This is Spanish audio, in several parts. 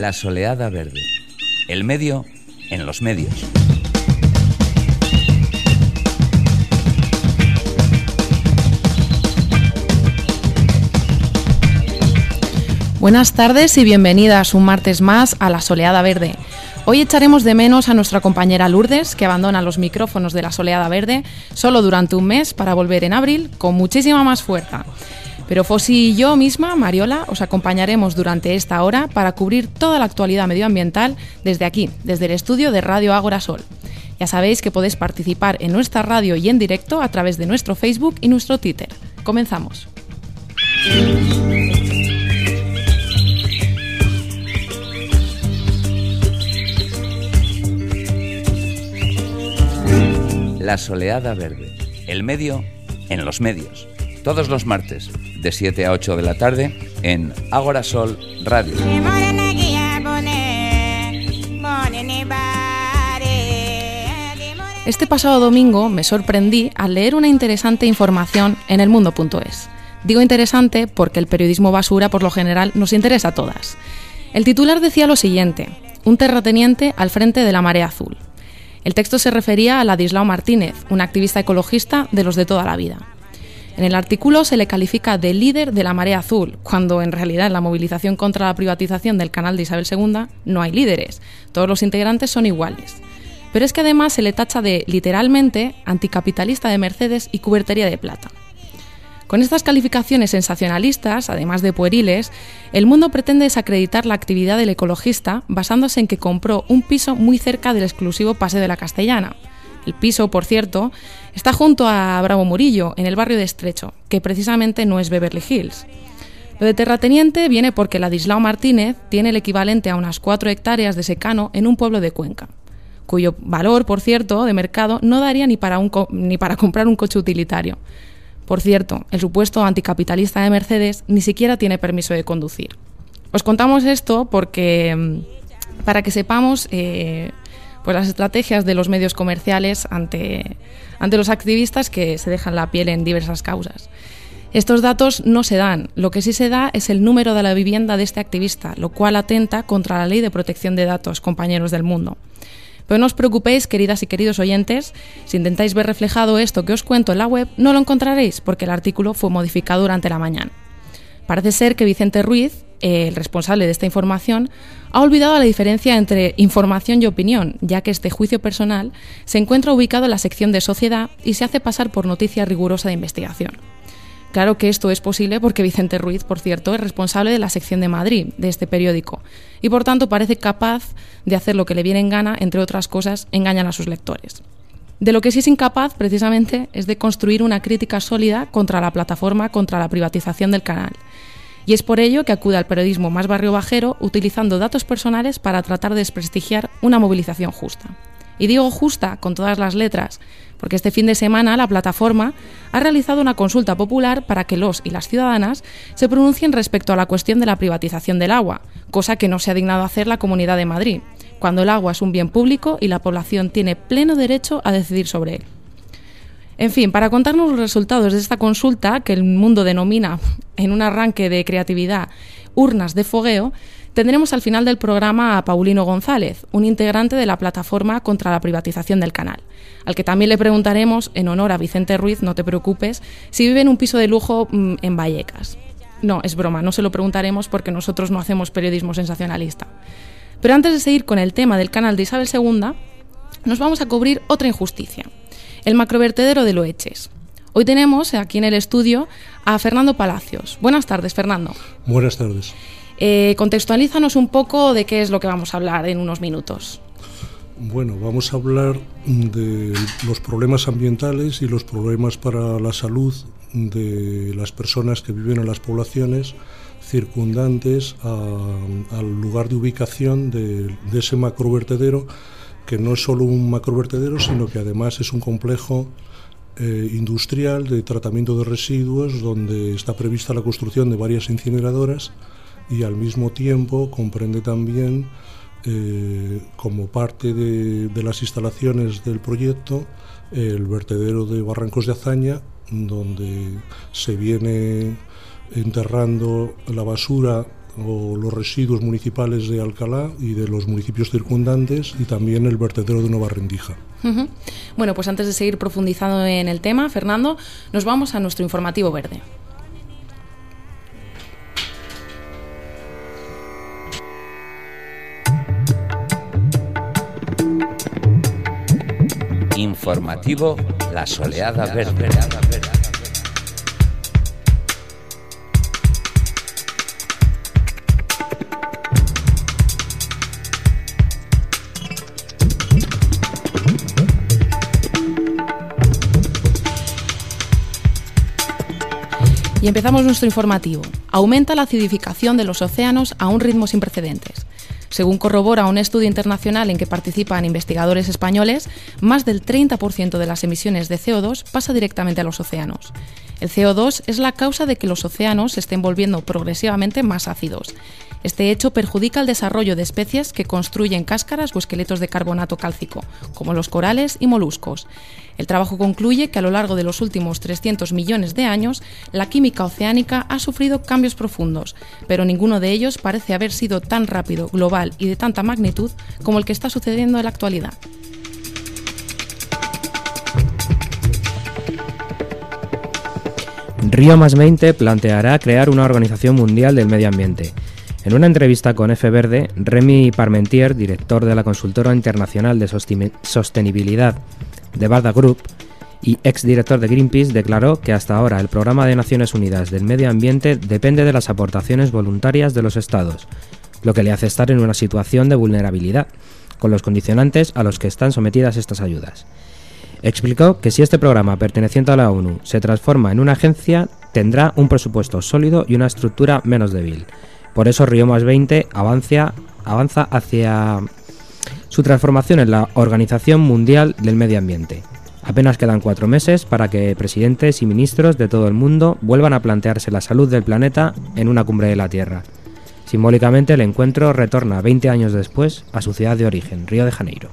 La Soleada Verde. El medio en los medios. Buenas tardes y bienvenidas un martes más a La Soleada Verde. Hoy echaremos de menos a nuestra compañera Lourdes, que abandona los micrófonos de La Soleada Verde solo durante un mes para volver en abril con muchísima más fuerza. Pero Fossi y yo misma, Mariola, os acompañaremos durante esta hora para cubrir toda la actualidad medioambiental desde aquí, desde el estudio de Radio Ágora Sol. Ya sabéis que podéis participar en nuestra radio y en directo a través de nuestro Facebook y nuestro Twitter. Comenzamos. La Soleada Verde. El medio en los medios. Todos los martes, de 7 a 8 de la tarde, en Ágora Sol Radio. Este pasado domingo me sorprendí al leer una interesante información en elmundo.es. Digo interesante porque el periodismo basura por lo general nos interesa a todas. El titular decía lo siguiente: un terrateniente al frente de la Marea Azul. El texto se refería a Ladislao Martínez, un activista ecologista de los de toda la vida. En el artículo se le califica de líder de la Marea Azul, cuando en realidad en la movilización contra la privatización del canal de Isabel II no hay líderes, todos los integrantes son iguales. Pero es que además se le tacha de, literalmente, anticapitalista de Mercedes y cubertería de plata. Con estas calificaciones sensacionalistas, además de pueriles, El Mundo pretende desacreditar la actividad del ecologista basándose en que compró un piso muy cerca del exclusivo Paseo de la Castellana. El piso, por cierto, está junto a Bravo Murillo, en el barrio de Estrecho, que precisamente no es Beverly Hills. Lo de terrateniente viene porque Ladislao Martínez tiene el equivalente a unas 4 hectáreas de secano en un pueblo de Cuenca, cuyo valor, por cierto, de mercado no daría ni para comprar un coche utilitario. Por cierto, el supuesto anticapitalista de Mercedes ni siquiera tiene permiso de conducir. Os contamos esto porque para que sepamos pues las estrategias de los medios comerciales ante los activistas que se dejan la piel en diversas causas. Estos datos no se dan. Lo que sí se da es el número de la vivienda de este activista, lo cual atenta contra la ley de protección de datos, compañeros del mundo. Pero no os preocupéis, queridas y queridos oyentes, si intentáis ver reflejado esto que os cuento en la web, no lo encontraréis porque el artículo fue modificado durante la mañana. Parece ser que Vicente Ruiz, el responsable de esta información, ha olvidado la diferencia entre información y opinión, ya que este juicio personal se encuentra ubicado en la sección de sociedad y se hace pasar por noticia rigurosa de investigación. Claro que esto es posible porque Vicente Ruiz, por cierto, es responsable de la sección de Madrid de este periódico y por tanto parece capaz de hacer lo que le viene en gana, entre otras cosas, engañan a sus lectores. De lo que sí es incapaz, precisamente, es de construir una crítica sólida contra la plataforma contra la privatización del canal. Y es por ello que acude al periodismo más barrio bajero utilizando datos personales para tratar de desprestigiar una movilización justa. Y digo justa con todas las letras, porque este fin de semana la plataforma ha realizado una consulta popular para que los y las ciudadanas se pronuncien respecto a la cuestión de la privatización del agua, cosa que no se ha dignado hacer la Comunidad de Madrid, cuando el agua es un bien público y la población tiene pleno derecho a decidir sobre él. En fin, para contarnos los resultados de esta consulta, que El Mundo denomina, en un arranque de creatividad, urnas de fogueo, tendremos al final del programa a Paulino González, un integrante de la plataforma contra la privatización del canal, al que también le preguntaremos, en honor a Vicente Ruiz, no te preocupes, si vive en un piso de lujo en Vallecas. No, es broma, no se lo preguntaremos porque nosotros no hacemos periodismo sensacionalista. Pero antes de seguir con el tema del canal de Isabel II, nos vamos a cubrir otra injusticia: el macrovertedero de Loeches. Hoy tenemos aquí en el estudio a Fernando Palacios. Buenas tardes, Fernando. Buenas tardes. Contextualízanos un poco de qué es lo que vamos a hablar en unos minutos. Bueno, vamos a hablar de los problemas ambientales y los problemas para la salud de las personas que viven en las poblaciones circundantes al lugar de ubicación de ese macrovertedero, que no es solo un macrovertedero, sino que además es un complejo industrial de tratamiento de residuos donde está prevista la construcción de varias incineradoras y al mismo tiempo comprende también, como parte de las instalaciones del proyecto, el vertedero de Barrancos de Azaña, donde se viene enterrando la basura o los residuos municipales de Alcalá y de los municipios circundantes, y también el vertedero de Nueva Rendija. Bueno, pues antes de seguir profundizando en el tema, Fernando, nos vamos a nuestro informativo verde. Informativo La Soleada Verde. Y empezamos nuestro informativo. Aumenta la acidificación de los océanos a un ritmo sin precedentes. Según corrobora un estudio internacional en que participan investigadores españoles, más del 30% de las emisiones de CO2 pasa directamente a los océanos. El CO2 es la causa de que los océanos se estén volviendo progresivamente más ácidos. Este hecho perjudica el desarrollo de especies que construyen cáscaras o esqueletos de carbonato cálcico, como los corales y moluscos. El trabajo concluye que a lo largo de los últimos 300 millones de años, la química oceánica ha sufrido cambios profundos, pero ninguno de ellos parece haber sido tan rápido, global y de tanta magnitud como el que está sucediendo en la actualidad. Rio+20 planteará crear una organización mundial del medio ambiente. En una entrevista con F Verde, Remy Parmentier, director de la consultora internacional de sostenibilidad de Barda Group y exdirector de Greenpeace, declaró que hasta ahora el Programa de Naciones Unidas del Medio Ambiente depende de las aportaciones voluntarias de los Estados, lo que le hace estar en una situación de vulnerabilidad, con los condicionantes a los que están sometidas estas ayudas. Explicó que si este programa perteneciente a la ONU se transforma en una agencia, tendrá un presupuesto sólido y una estructura menos débil. Por eso Rio+20 avanza hacia su transformación en la Organización Mundial del Medio Ambiente. Apenas quedan 4 meses para que presidentes y ministros de todo el mundo vuelvan a plantearse la salud del planeta en una cumbre de la Tierra. Simbólicamente, el encuentro retorna 20 años después a su ciudad de origen, Río de Janeiro.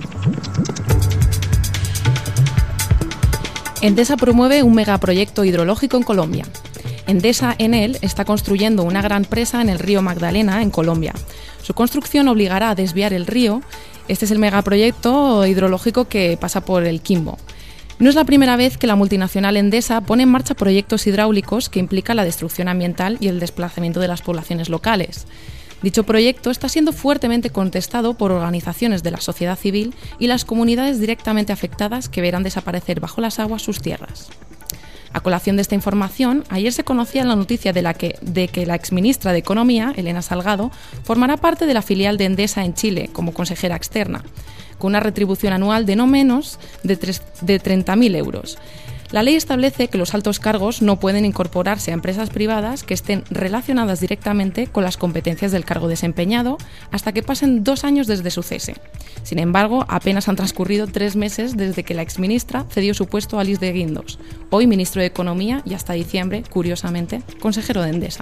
Endesa promueve un megaproyecto hidrológico en Colombia. Endesa Enel está construyendo una gran presa en el río Magdalena, en Colombia. Su construcción obligará a desviar el río. Este es el megaproyecto hidrológico que pasa por el Quimbo. No es la primera vez que la multinacional Endesa pone en marcha proyectos hidráulicos que implican la destrucción ambiental y el desplazamiento de las poblaciones locales. Dicho proyecto está siendo fuertemente contestado por organizaciones de la sociedad civil y las comunidades directamente afectadas que verán desaparecer bajo las aguas sus tierras. A colación de esta información, ayer se conocía la noticia de que la exministra de Economía, Elena Salgado, formará parte de la filial de Endesa en Chile como consejera externa, con una retribución anual de no menos de 30.000 euros. La ley establece que los altos cargos no pueden incorporarse a empresas privadas que estén relacionadas directamente con las competencias del cargo desempeñado hasta que pasen 2 años desde su cese. Sin embargo, apenas han transcurrido 3 meses desde que la exministra cedió su puesto a Luis de Guindos, hoy ministro de Economía y hasta diciembre, curiosamente, consejero de Endesa.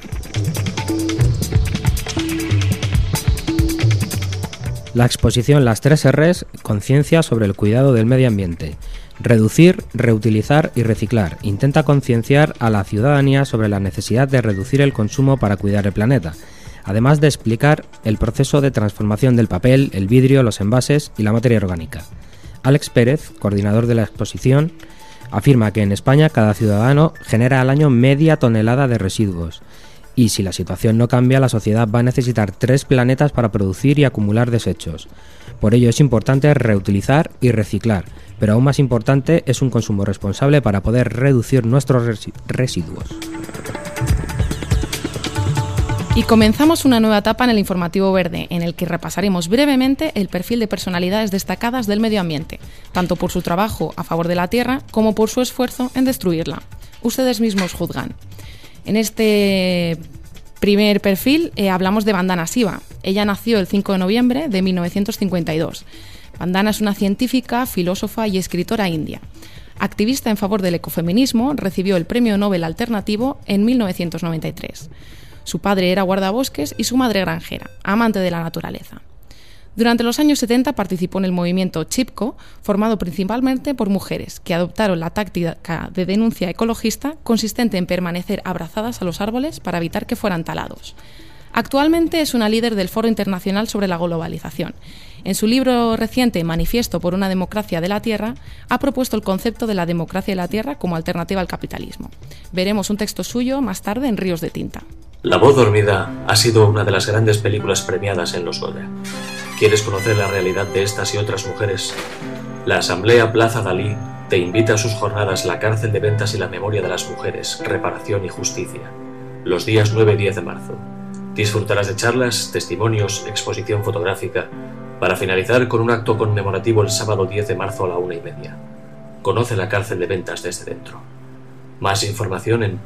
La exposición Las 3 Rs, conciencia sobre el cuidado del medio ambiente. Reducir, reutilizar y reciclar. Intenta concienciar a la ciudadanía sobre la necesidad de reducir el consumo para cuidar el planeta, además de explicar el proceso de transformación del papel, el vidrio, los envases y la materia orgánica. Alex Pérez, coordinador de la exposición, afirma que en España cada ciudadano genera al año media tonelada de residuos. Y si la situación no cambia, la sociedad va a necesitar 3 planetas para producir y acumular desechos. Por ello es importante reutilizar y reciclar, pero aún más importante es un consumo responsable para poder reducir nuestros residuos. Y comenzamos una nueva etapa en el Informativo Verde, en el que repasaremos brevemente el perfil de personalidades destacadas del medio ambiente, tanto por su trabajo a favor de la Tierra como por su esfuerzo en destruirla. Ustedes mismos juzgan. En este primer perfil hablamos de Vandana Shiva. Ella nació el 5 de noviembre de 1952. Vandana es una científica, filósofa y escritora india. Activista en favor del ecofeminismo, recibió el Premio Nobel Alternativo en 1993. Su padre era guardabosques y su madre granjera, amante de la naturaleza. Durante los años 70 participó en el movimiento Chipko, formado principalmente por mujeres, que adoptaron la táctica de denuncia ecologista consistente en permanecer abrazadas a los árboles para evitar que fueran talados. Actualmente es una líder del Foro Internacional sobre la Globalización. En su libro reciente Manifiesto por una democracia de la Tierra, ha propuesto el concepto de la democracia de la Tierra como alternativa al capitalismo. Veremos un texto suyo más tarde en Ríos de Tinta. La voz dormida ha sido una de las grandes películas premiadas en los Goya. ¿Quieres conocer la realidad de estas y otras mujeres? La Asamblea Plaza Dalí te invita a sus jornadas La cárcel de ventas y la memoria de las mujeres, reparación y justicia, los días 9 y 10 de marzo. Disfrutarás de charlas, testimonios, exposición fotográfica, para finalizar con un acto conmemorativo el sábado 10 de marzo a la 1:30. Conoce la cárcel de ventas desde dentro. Más información en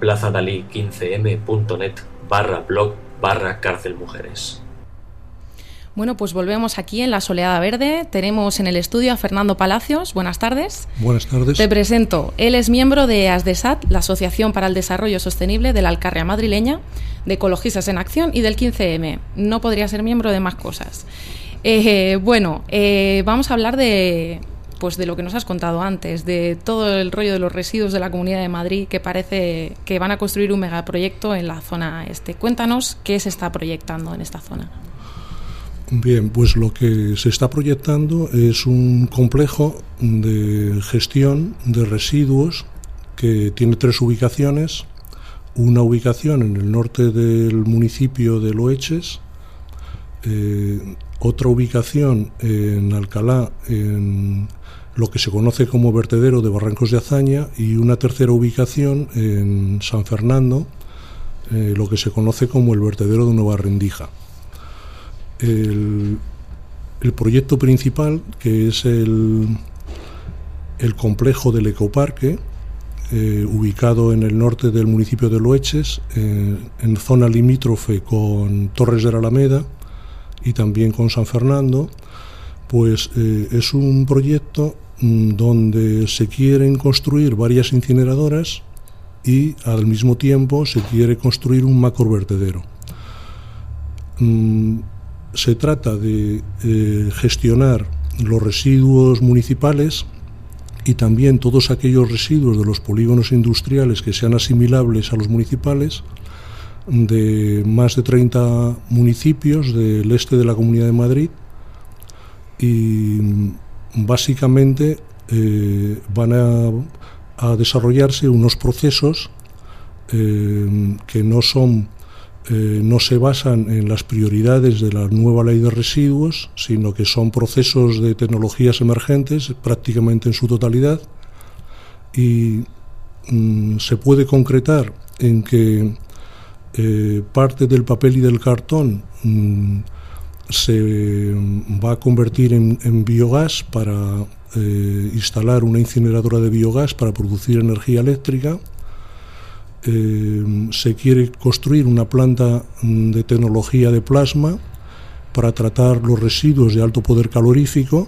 plazadalí15m.net/blog/cárcelmujeres. Bueno, pues volvemos aquí en La Soleada Verde. Tenemos en el estudio a Fernando Palacios. Buenas tardes. Buenas tardes. Te presento. Él es miembro de ASDESAT, la Asociación para el Desarrollo Sostenible de la Alcarria Madrileña, de Ecologistas en Acción y del 15M. No podría ser miembro de más cosas. Vamos a hablar de lo que nos has contado antes, de todo el rollo de los residuos de la Comunidad de Madrid, que parece que van a construir un megaproyecto en la zona este. Cuéntanos qué se está proyectando en esta zona. Bien, pues lo que se está proyectando es un complejo de gestión de residuos que tiene 3 ubicaciones. Una ubicación en el norte del municipio de Loeches, otra ubicación en Alcalá, en lo que se conoce como vertedero de Barrancos de Azaña, y una tercera ubicación en San Fernando, lo que se conoce como el vertedero de Nueva Rendija. El proyecto principal, que es el complejo del ecoparque, ubicado en el norte del municipio de Loeches, en zona limítrofe con Torres de la Alameda y también con San Fernando, pues es un proyecto donde se quieren construir varias incineradoras y al mismo tiempo se quiere construir un macrovertedero. Se trata de gestionar los residuos municipales y también todos aquellos residuos de los polígonos industriales que sean asimilables a los municipales, de más de 30 municipios del este de la Comunidad de Madrid, y básicamente van a desarrollarse unos procesos que no se basan en las prioridades de la nueva ley de residuos, sino que son procesos de tecnologías emergentes prácticamente en su totalidad, y se puede concretar en que parte del papel y del cartón se va a convertir en biogás para instalar una incineradora de biogás para producir energía eléctrica. Se quiere construir una planta de tecnología de plasma para tratar los residuos de alto poder calorífico.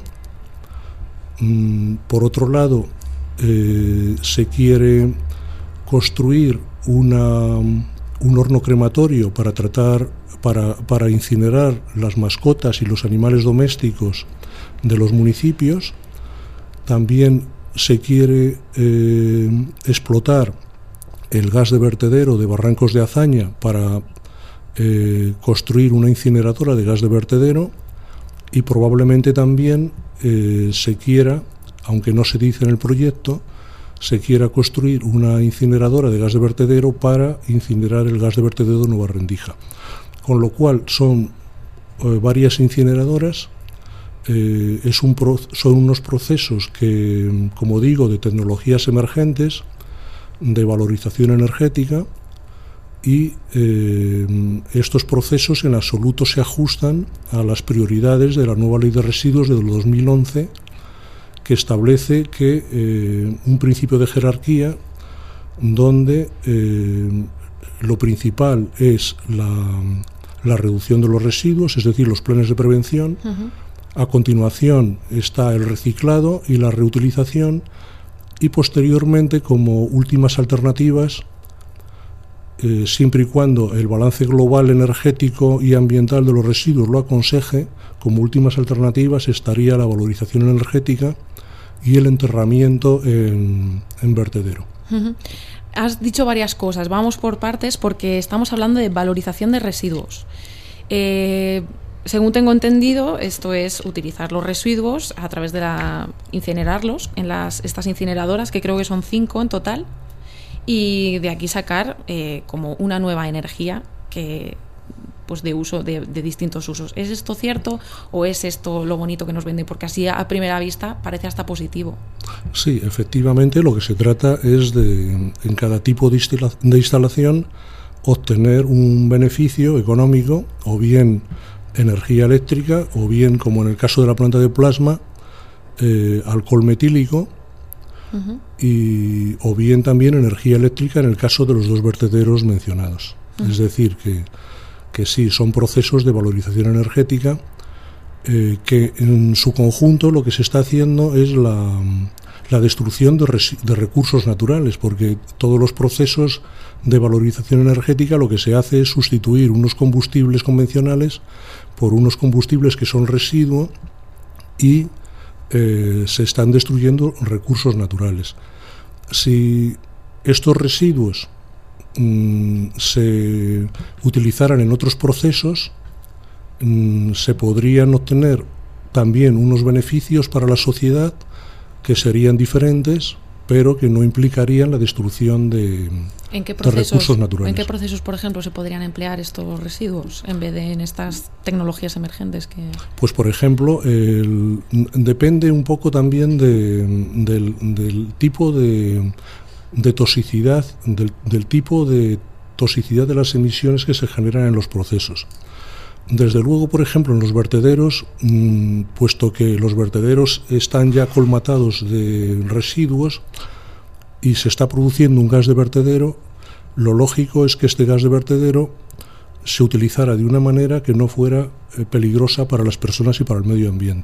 Por otro lado, se quiere construir un horno crematorio para incinerar las mascotas y los animales domésticos de los municipios. También se quiere explotar el gas de vertedero de Barrancos de Azaña para construir una incineradora de gas de vertedero, y probablemente también se quiera, aunque no se dice en el proyecto, se quiera construir una incineradora de gas de vertedero para incinerar el gas de vertedero de Nueva Rendija. Con lo cual son varias incineradoras, son unos procesos que, como digo, de tecnologías emergentes, de valorización energética, y estos procesos en absoluto se ajustan a las prioridades de la nueva ley de residuos de 2011, que establece que un principio de jerarquía donde lo principal es la reducción de los residuos, es decir, los planes de prevención. A continuación está el reciclado y la reutilización, y posteriormente, como últimas alternativas, siempre y cuando el balance global energético y ambiental de los residuos lo aconseje, como últimas alternativas estaría la valorización energética y el enterramiento en vertedero. has dicho varias cosas. Vamos por partes porque estamos hablando de valorización de residuos. Según tengo entendido, esto es utilizar los residuos a través de incinerarlos en estas incineradoras, que creo que son 5 en total, y de aquí sacar como una nueva energía que pues de uso de distintos usos. ¿Es esto cierto o es esto lo bonito que nos vende? Porque así a primera vista parece hasta positivo. Sí, efectivamente lo que se trata es de, en cada tipo de instalación, obtener un beneficio económico, o bien energía eléctrica, o bien, como en el caso de la planta de plasma, alcohol metílico, o bien también energía eléctrica en el caso de los 2 vertederos mencionados. Es decir, que sí, son procesos de valorización energética que en su conjunto lo que se está haciendo es la destrucción de recursos naturales, porque todos los procesos de valorización energética lo que se hace es sustituir unos combustibles convencionales por unos combustibles que son residuo y se están destruyendo recursos naturales. Si estos residuos se utilizaran en otros procesos, se podrían obtener también unos beneficios para la sociedad que serían diferentes, pero que no implicarían la destrucción de recursos naturales. ¿En qué procesos, por ejemplo, se podrían emplear estos residuos en vez de en estas tecnologías emergentes? Pues, por ejemplo, depende un poco también del tipo de toxicidad, del tipo de toxicidad de las emisiones que se generan en los procesos. Desde luego, por ejemplo, en los vertederos, puesto que los vertederos están ya colmatados de residuos y se está produciendo un gas de vertedero, lo lógico es que este gas de vertedero se utilizara de una manera que no fuera peligrosa para las personas y para el medio ambiente.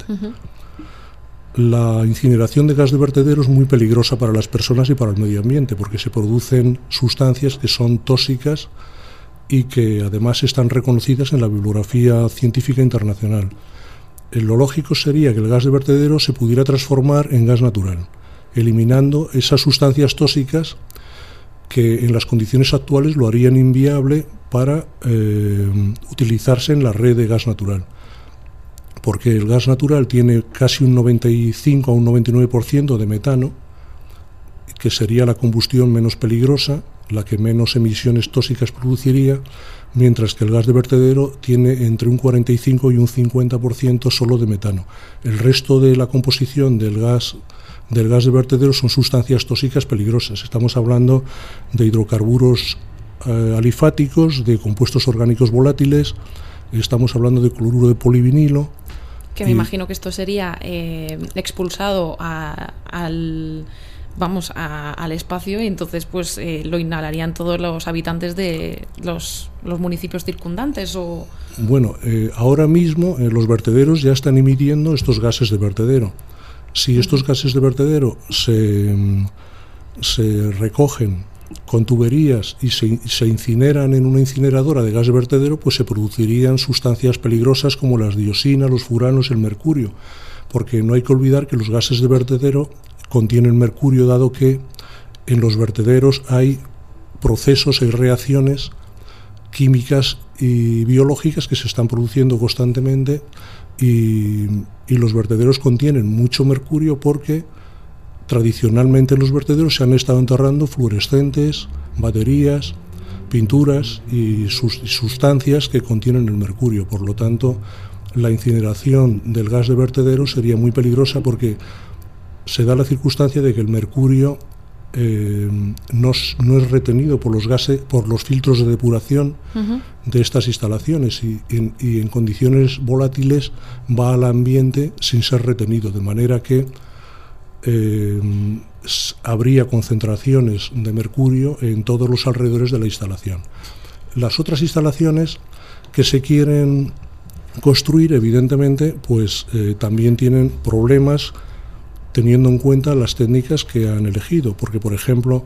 La incineración de gas de vertedero es muy peligrosa para las personas y para el medio ambiente, porque se producen sustancias que son tóxicas y que además están reconocidas en la bibliografía científica internacional. Lo lógico sería que el gas de vertedero se pudiera transformar en gas natural, eliminando esas sustancias tóxicas que en las condiciones actuales lo harían inviable para utilizarse en la red de gas natural. Porque el gas natural tiene casi un 95 a un 99% de metano, que sería la combustión menos peligrosa, la que menos emisiones tóxicas produciría, mientras que el gas de vertedero tiene entre un 45 y un 50% solo de metano. El resto de la composición del gas de vertedero son sustancias tóxicas peligrosas. Estamos hablando de hidrocarburos alifáticos, de compuestos orgánicos volátiles, estamos hablando de cloruro de polivinilo. Que me imagino que esto sería expulsado al espacio, y entonces pues lo inhalarían todos los habitantes de los municipios circundantes. Bueno, ahora mismo los vertederos ya están emitiendo estos gases de vertedero. Si estos gases de vertedero se recogen con tuberías y se incineran en una incineradora de gas de vertedero, pues se producirían sustancias peligrosas como las dioxinas, los furanos, el mercurio, porque no hay que olvidar que los gases de vertedero contienen mercurio, dado que en los vertederos hay procesos y reacciones químicas y biológicas que se están produciendo constantemente, y los vertederos contienen mucho mercurio porque tradicionalmente en los vertederos se han estado enterrando fluorescentes, baterías, pinturas y sustancias que contienen el mercurio. Por lo tanto, la incineración del gas de vertedero sería muy peligrosa, porque se da la circunstancia de que el mercurio no es retenido por los filtros de depuración de estas instalaciones, y en condiciones volátiles va al ambiente sin ser retenido, de manera que habría concentraciones de mercurio en todos los alrededores de la instalación. Las otras instalaciones que se quieren construir, evidentemente, pues también tienen problemas, teniendo en cuenta las técnicas que han elegido, porque, por ejemplo,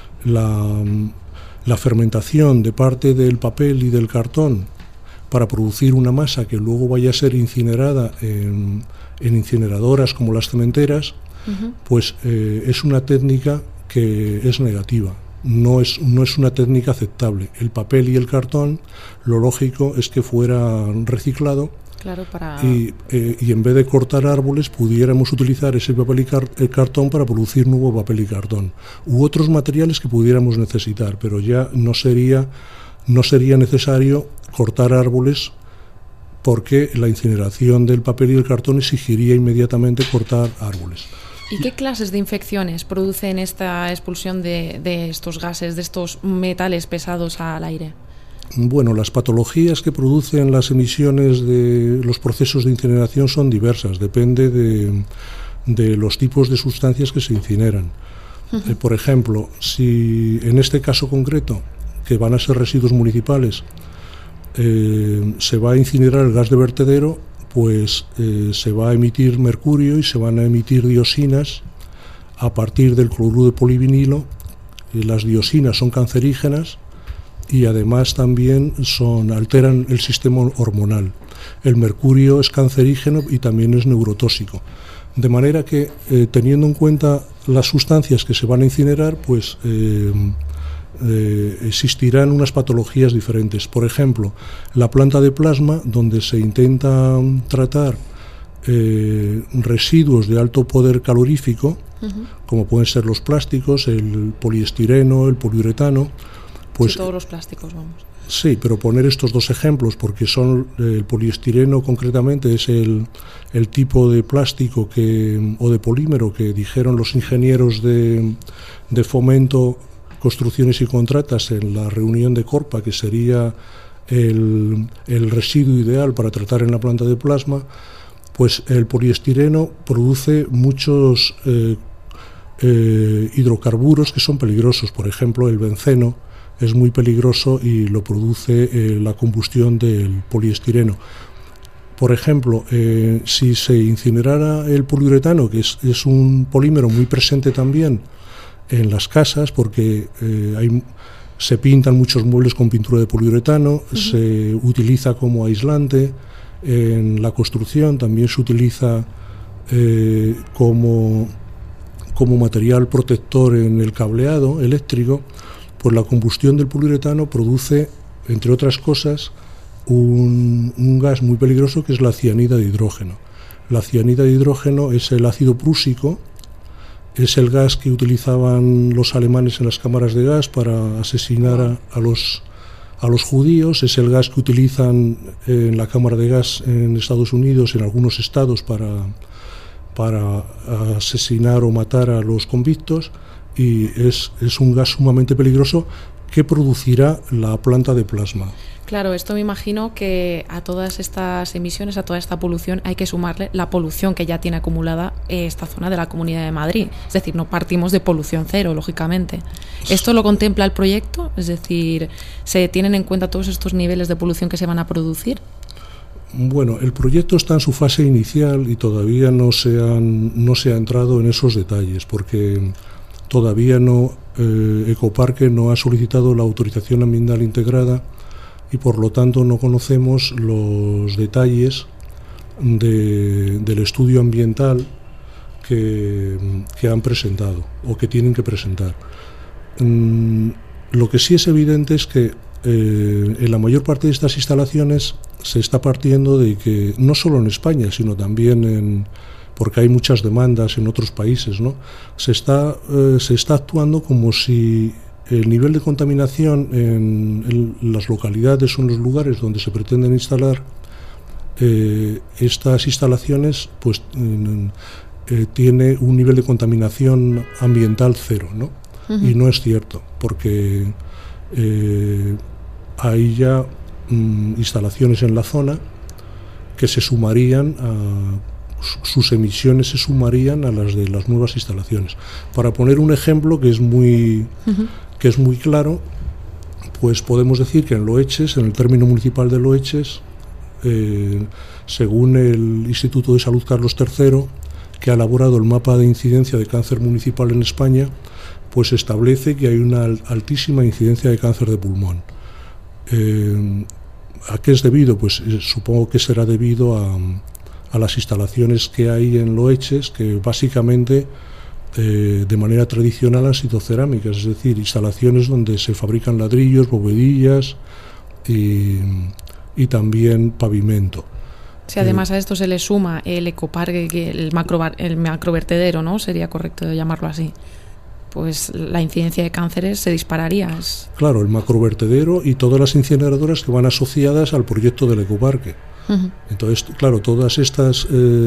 la fermentación de parte del papel y del cartón para producir una masa que luego vaya a ser incinerada en incineradoras como las cementeras, pues es una técnica que es negativa, no es una técnica aceptable. El papel y el cartón, lo lógico es que fuera reciclado. Claro, y en vez de cortar árboles pudiéramos utilizar ese papel y el cartón para producir nuevo papel y cartón u otros materiales que pudiéramos necesitar, pero ya no sería necesario cortar árboles, porque la incineración del papel y el cartón exigiría inmediatamente cortar árboles. ¿Y qué clases de infecciones producen esta expulsión de estos gases, de estos metales pesados al aire? Bueno, las patologías que producen las emisiones de los procesos de incineración son diversas, depende de los tipos de sustancias que se incineran. Por ejemplo, si en este caso concreto, que van a ser residuos municipales, se va a incinerar el gas de vertedero, pues se va a emitir mercurio y se van a emitir dioxinas a partir del cloruro de polivinilo. Las dioxinas son cancerígenas y además también alteran el sistema hormonal. El mercurio es cancerígeno y también es neurotóxico. De manera que, teniendo en cuenta las sustancias que se van a incinerar, pues existirán unas patologías diferentes. Por ejemplo, la planta de plasma, donde se intenta tratar residuos de alto poder calorífico, como pueden ser los plásticos, el poliestireno, el poliuretano. Pues, sí, todos los plásticos, vamos. Sí, pero poner estos dos ejemplos, porque son el poliestireno concretamente es el tipo de plástico o de polímero que dijeron los ingenieros de Fomento, Construcciones y Contratas en la reunión de Corpa, que sería el residuo ideal para tratar en la planta de plasma. Pues el poliestireno produce muchos hidrocarburos que son peligrosos. Por ejemplo, el benceno es muy peligroso y lo produce la combustión del poliestireno. Por ejemplo, si se incinerara el poliuretano, que es un polímero muy presente también en las casas, porque se pintan muchos muebles con pintura de poliuretano, se utiliza como aislante en la construcción, también se utiliza como material protector en el cableado eléctrico. Pues la combustión del poliuretano produce, entre otras cosas, un gas muy peligroso que es la cianida de hidrógeno. La cianida de hidrógeno es el ácido prúsico, es el gas que utilizaban los alemanes en las cámaras de gas para asesinar a los judíos, es el gas que utilizan en la cámara de gas en Estados Unidos, en algunos estados, para asesinar o matar a los convictos. Y es un gas sumamente peligroso que producirá la planta de plasma. Claro, esto me imagino que a todas estas emisiones, a toda esta polución, hay que sumarle la polución que ya tiene acumulada esta zona de la Comunidad de Madrid. Es decir, no partimos de polución cero, lógicamente. ¿Esto lo contempla el proyecto? Es decir, ¿se tienen en cuenta todos estos niveles de polución que se van a producir? Bueno, el proyecto está en su fase inicial y todavía no se ha entrado en esos detalles, porque todavía Ecoparque no ha solicitado la autorización ambiental integrada y por lo tanto no conocemos los detalles del estudio ambiental que han presentado o que tienen que presentar. Lo que sí es evidente es que en la mayor parte de estas instalaciones se está partiendo de que, no solo en España, sino también porque hay muchas demandas en otros países, ¿no? Se está actuando como si el nivel de contaminación en las localidades o en los lugares donde se pretenden instalar estas instalaciones, pues tiene un nivel de contaminación ambiental cero, ¿no? Y no es cierto, porque hay ya instalaciones en la zona que se sumarían sus emisiones se sumarían a las de las nuevas instalaciones. Para poner un ejemplo que es muy claro, pues podemos decir que en Loeches, en el término municipal de Loeches, según el Instituto de Salud Carlos III, que ha elaborado el mapa de incidencia de cáncer municipal en España, pues establece que hay una altísima incidencia de cáncer de pulmón. ¿A qué es debido? Pues supongo que será debido a las instalaciones que hay en Loeches, que básicamente de manera tradicional han sido cerámicas, es decir, instalaciones donde se fabrican ladrillos, bovedillas y también pavimento. Si además a esto se le suma el ecoparque, el macrovertedero, ¿no? Sería correcto llamarlo así. Pues la incidencia de cánceres se dispararía. Claro, el macrovertedero y todas las incineradoras que van asociadas al proyecto del ecoparque. Entonces, claro, todas estas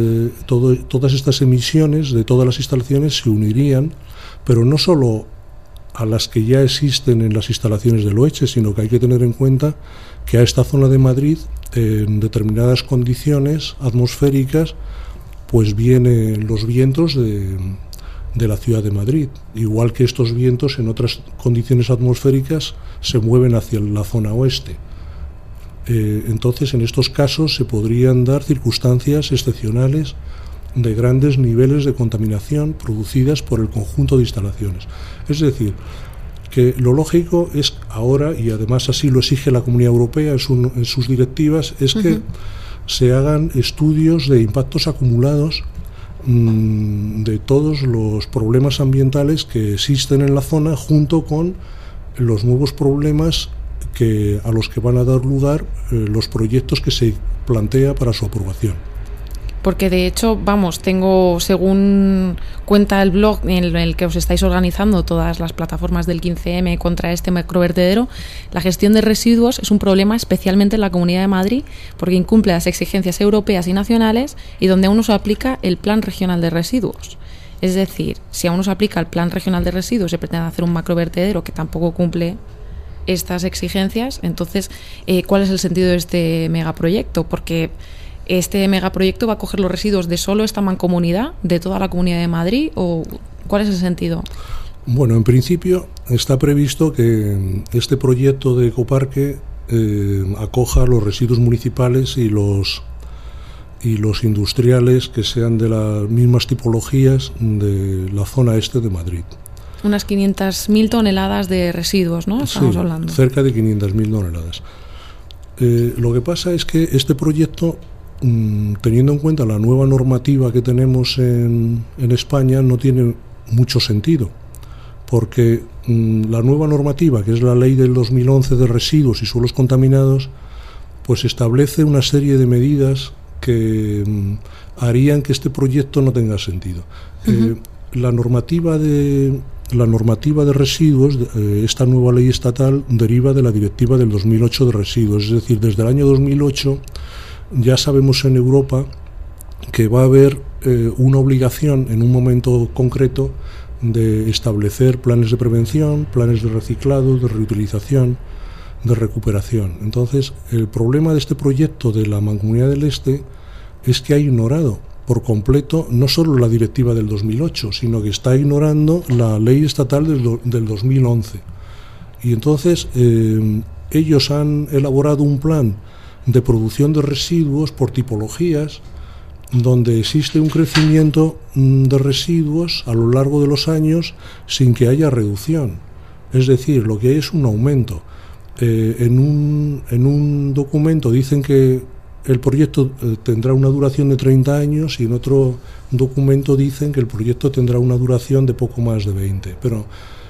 emisiones de todas las instalaciones se unirían, pero no solo a las que ya existen en las instalaciones del Oeche, sino que hay que tener en cuenta que a esta zona de Madrid, en determinadas condiciones atmosféricas, pues vienen los vientos de la ciudad de Madrid, igual que estos vientos en otras condiciones atmosféricas se mueven hacia la zona oeste. Entonces, en estos casos se podrían dar circunstancias excepcionales de grandes niveles de contaminación producidas por el conjunto de instalaciones. Es decir, que lo lógico es ahora, y además así lo exige la Comunidad Europea en sus directivas, es que se hagan estudios de impactos acumulados de todos los problemas ambientales que existen en la zona, junto con los nuevos problemas a los que van a dar lugar los proyectos que se plantea para su aprobación. Porque de hecho, tengo, según cuenta el blog en el que os estáis organizando todas las plataformas del 15M contra este macrovertedero, la gestión de residuos es un problema especialmente en la Comunidad de Madrid, porque incumple las exigencias europeas y nacionales y donde aún no se aplica el Plan Regional de Residuos. Es decir, si aún no se aplica el Plan Regional de Residuos, se pretende hacer un macrovertedero que tampoco cumple estas exigencias. Entonces, ¿cuál es el sentido de este megaproyecto? Porque ¿este megaproyecto va a coger los residuos de solo esta mancomunidad, de toda la Comunidad de Madrid, o cuál es el sentido? Bueno, en principio está previsto que este proyecto de ecoparque acoja los residuos municipales y los industriales que sean de las mismas tipologías de la zona este de Madrid. Unas 500.000 toneladas de residuos, ¿no? Estamos hablando. Cerca de 500.000 toneladas. Lo que pasa es que este proyecto, teniendo en cuenta la nueva normativa que tenemos en España, no tiene mucho sentido, porque la nueva normativa, que es la ley del 2011 de residuos y suelos contaminados, pues establece una serie de medidas que harían que este proyecto no tenga sentido. La normativa de residuos, esta nueva ley estatal, deriva de la directiva del 2008 de residuos, es decir, desde el año 2008 ya sabemos en Europa que va a haber una obligación en un momento concreto de establecer planes de prevención, planes de reciclado, de reutilización, de recuperación. Entonces, el problema de este proyecto de la Mancomunidad del Este es que ha ignorado por completo no solo la directiva del 2008, sino que está ignorando la ley estatal del 2011. Y entonces ellos han elaborado un plan de producción de residuos por tipologías, donde existe un crecimiento de residuos a lo largo de los años sin que haya reducción. Es decir, lo que hay es un aumento. En un documento dicen que el proyecto tendrá una duración de 30 años y en otro documento dicen que el proyecto tendrá una duración de poco más de 20. Pero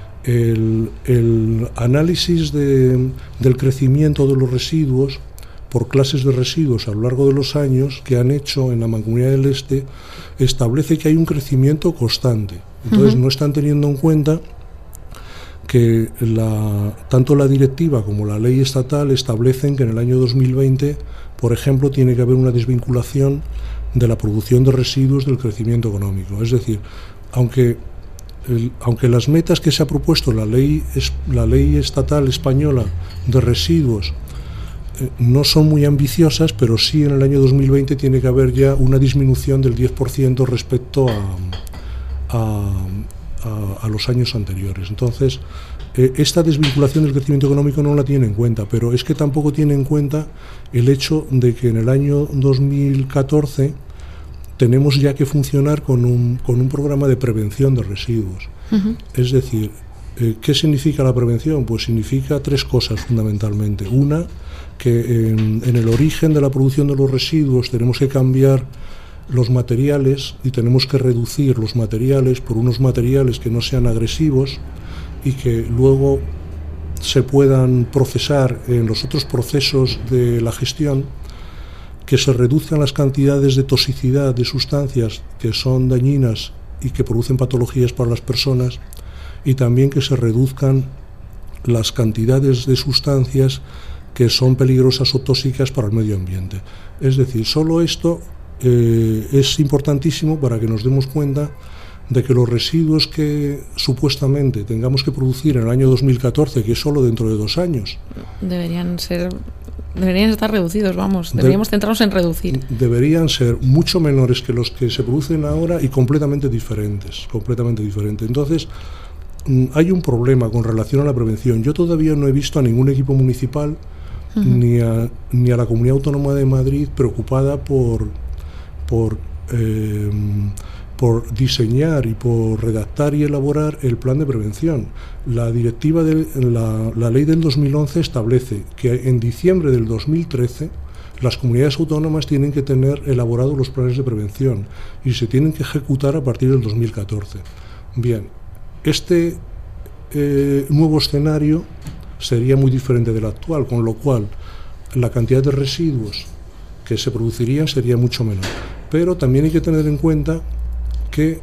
el análisis del crecimiento de los residuos por clases de residuos a lo largo de los años que han hecho en la Mancomunidad del Este establece que hay un crecimiento constante. Entonces no están teniendo en cuenta que tanto la directiva como la ley estatal establecen que en el año 2020, por ejemplo, tiene que haber una desvinculación de la producción de residuos del crecimiento económico. Es decir, aunque las metas que se ha propuesto la ley estatal española de residuos no son muy ambiciosas, pero sí en el año 2020 tiene que haber ya una disminución del 10% respecto a los años anteriores. Entonces, esta desvinculación del crecimiento económico no la tiene en cuenta, pero es que tampoco tiene en cuenta el hecho de que en el año 2014 tenemos ya que funcionar con un programa de prevención de residuos. Es decir, ¿qué significa la prevención? Pues significa tres cosas fundamentalmente. Una, que en el origen de la producción de los residuos tenemos que cambiar los materiales, y tenemos que reducir los materiales por unos materiales que no sean agresivos y que luego se puedan procesar en los otros procesos de la gestión, que se reduzcan las cantidades de toxicidad de sustancias que son dañinas y que producen patologías para las personas, y también que se reduzcan las cantidades de sustancias que son peligrosas o tóxicas para el medio ambiente. Es decir, solo esto es importantísimo para que nos demos cuenta de que los residuos que supuestamente tengamos que producir en el año 2014, que es solo dentro de 2 años, deberían estar reducidos, deberíamos centrarnos en reducir. Deberían ser mucho menores que los que se producen ahora y completamente diferentes. Entonces, hay un problema con relación a la prevención. Yo todavía no he visto a ningún equipo municipal ni a la Comunidad Autónoma de Madrid preocupada por diseñar y por redactar y elaborar el plan de prevención. La directiva la ley del 2011 establece que en diciembre del 2013 las comunidades autónomas tienen que tener elaborados los planes de prevención y se tienen que ejecutar a partir del 2014. Bien, este nuevo escenario sería muy diferente del actual, con lo cual la cantidad de residuos que se producirían sería mucho menor. Pero también hay que tener en cuenta que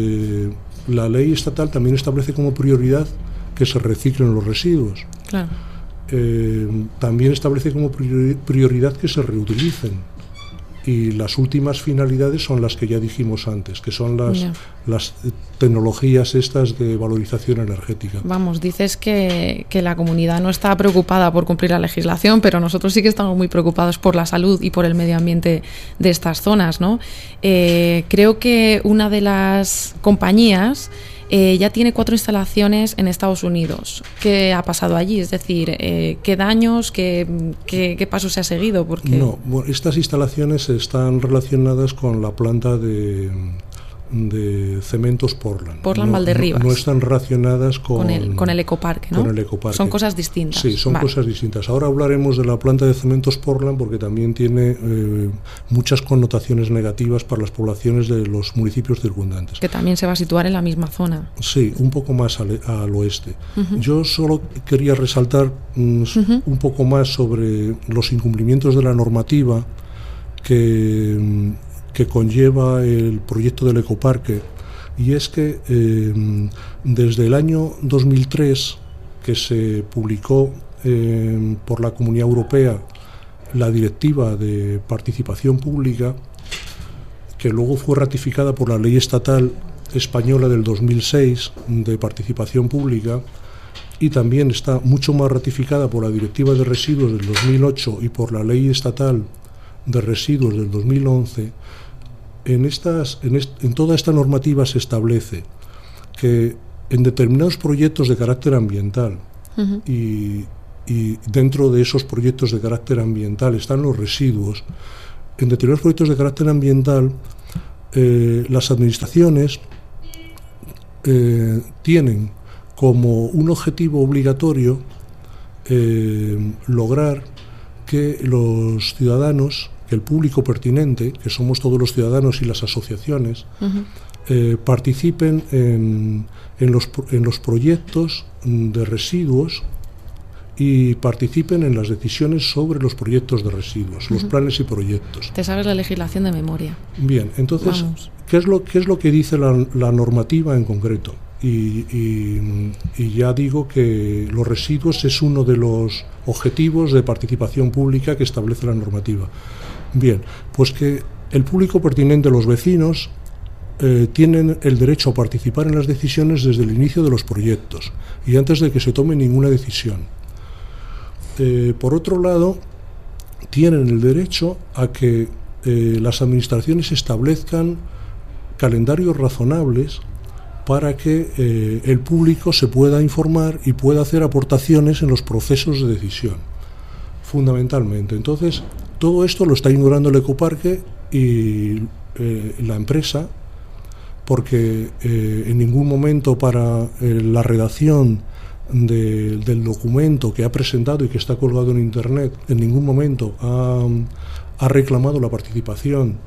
la ley estatal también establece como prioridad que se reciclen los residuos. Claro. También establece como prioridad que se reutilicen. Y las últimas finalidades son las que ya dijimos antes, que son las tecnologías estas de valorización energética. Dices que la comunidad no está preocupada por cumplir la legislación, pero nosotros sí que estamos muy preocupados por la salud y por el medio ambiente de estas zonas, ¿no? Creo que una de las compañías ya tiene 4 instalaciones en Estados Unidos. ¿Qué ha pasado allí? Es decir, ¿qué daños, qué pasos se ha seguido? Porque estas instalaciones están relacionadas con la planta de cementos Portland. Valderrivas. No están relacionadas con el ecoparque, ¿no? Con el ecoparque. Son cosas distintas. Sí, son cosas distintas. Ahora hablaremos de la planta de cementos Portland porque también tiene muchas connotaciones negativas para las poblaciones de los municipios circundantes. Que también se va a situar en la misma zona. Sí, un poco más al oeste. Yo solo quería resaltar un poco más sobre los incumplimientos de la normativa que conlleva el proyecto del ecoparque, y es que desde el año 2003, que se publicó por la Comunidad Europea la Directiva de Participación Pública, que luego fue ratificada por la Ley Estatal Española del 2006 de Participación Pública, y también está mucho más ratificada por la Directiva de Residuos del 2008 y por la Ley Estatal de Residuos del 2011, en toda esta normativa se establece que en determinados proyectos de carácter ambiental y dentro de esos proyectos de carácter ambiental están los residuos, en determinados proyectos de carácter ambiental las administraciones tienen como un objetivo obligatorio lograr que los ciudadanos, que el público pertinente, que somos todos los ciudadanos y las asociaciones, participen en los proyectos de residuos y participen en las decisiones sobre los proyectos de residuos, los planes y proyectos. Te sabes la legislación de memoria. Bien, entonces, ¿qué es lo que dice la normativa en concreto? Y ya digo que los residuos es uno de los objetivos de participación pública que establece la normativa. Bien, pues que el público pertinente, los vecinos, tienen el derecho a participar en las decisiones desde el inicio de los proyectos y antes de que se tome ninguna decisión. Por otro lado, tienen el derecho a que las administraciones establezcan calendarios razonables para que el público se pueda informar y pueda hacer aportaciones en los procesos de decisión, fundamentalmente. Entonces, todo esto lo está ignorando el ecoparque y la empresa, porque en ningún momento para la redacción del documento que ha presentado y que está colgado en Internet, en ningún momento ha reclamado la participación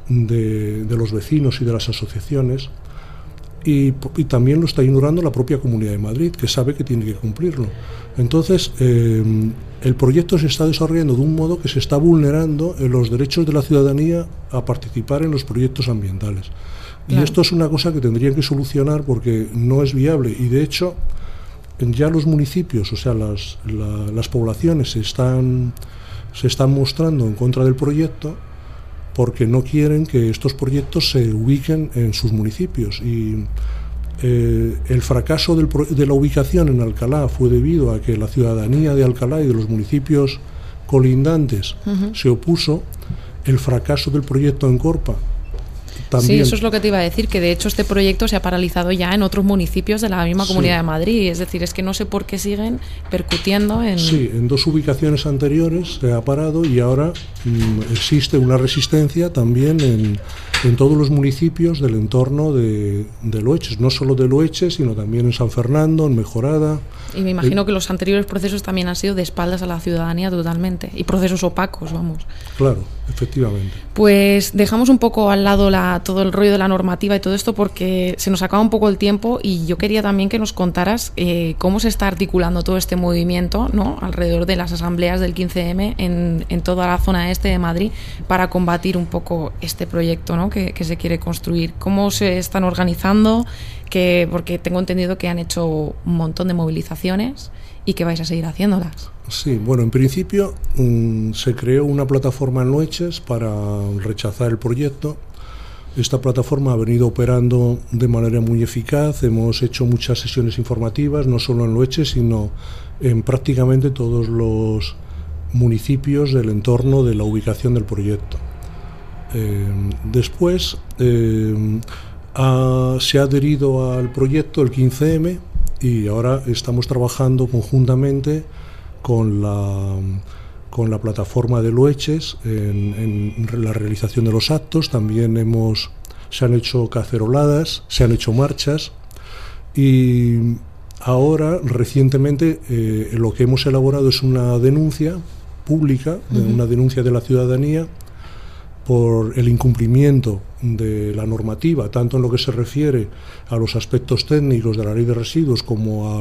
de los vecinos y de las asociaciones, y también lo está ignorando la propia Comunidad de Madrid, que sabe que tiene que cumplirlo. Entonces, el proyecto se está desarrollando de un modo que se está vulnerando los derechos de la ciudadanía a participar en los proyectos ambientales. Claro. Y esto es una cosa que tendrían que solucionar porque no es viable, y de hecho ya los municipios, o sea, las poblaciones se están mostrando en contra del proyecto porque no quieren que estos proyectos se ubiquen en sus municipios. Y el fracaso de la ubicación en Alcalá fue debido a que la ciudadanía de Alcalá y de los municipios colindantes se opuso. El fracaso del proyecto en Corpa también. Sí, eso es lo que te iba a decir, que de hecho este proyecto se ha paralizado ya en otros municipios de la misma Comunidad de Madrid. Es decir, es que no sé por qué siguen percutiendo en... Sí, en 2 ubicaciones anteriores se ha parado, y ahora existe una resistencia también en todos los municipios del entorno de Loeches, no solo de Loeches, sino también en San Fernando, en Mejorada. Y me imagino que los anteriores procesos también han sido de espaldas a la ciudadanía totalmente, y procesos opacos, vamos. Claro, efectivamente. Pues dejamos un poco al lado todo el rollo de la normativa y todo esto, porque se nos acaba un poco el tiempo, y yo quería también que nos contaras cómo se está articulando todo este movimiento, ¿no?, alrededor de las asambleas del 15M en toda la zona este de Madrid, para combatir un poco este proyecto, ¿no?, que se quiere construir. ¿Cómo se están organizando? Porque tengo entendido que han hecho un montón de movilizaciones y que vais a seguir haciéndolas. Sí, bueno, en principio se creó una plataforma en Loeches para rechazar el proyecto. Esta plataforma ha venido operando de manera muy eficaz. Hemos hecho muchas sesiones informativas, no solo en Loeches, sino en prácticamente todos los municipios del entorno de la ubicación del proyecto. Después se ha adherido al proyecto el 15M, y ahora estamos trabajando conjuntamente con la plataforma de Loeches en la realización de los actos. También se han hecho caceroladas, se han hecho marchas, y ahora recientemente lo que hemos elaborado es una denuncia pública, una denuncia de la ciudadanía por el incumplimiento de la normativa, tanto en lo que se refiere a los aspectos técnicos de la ley de residuos como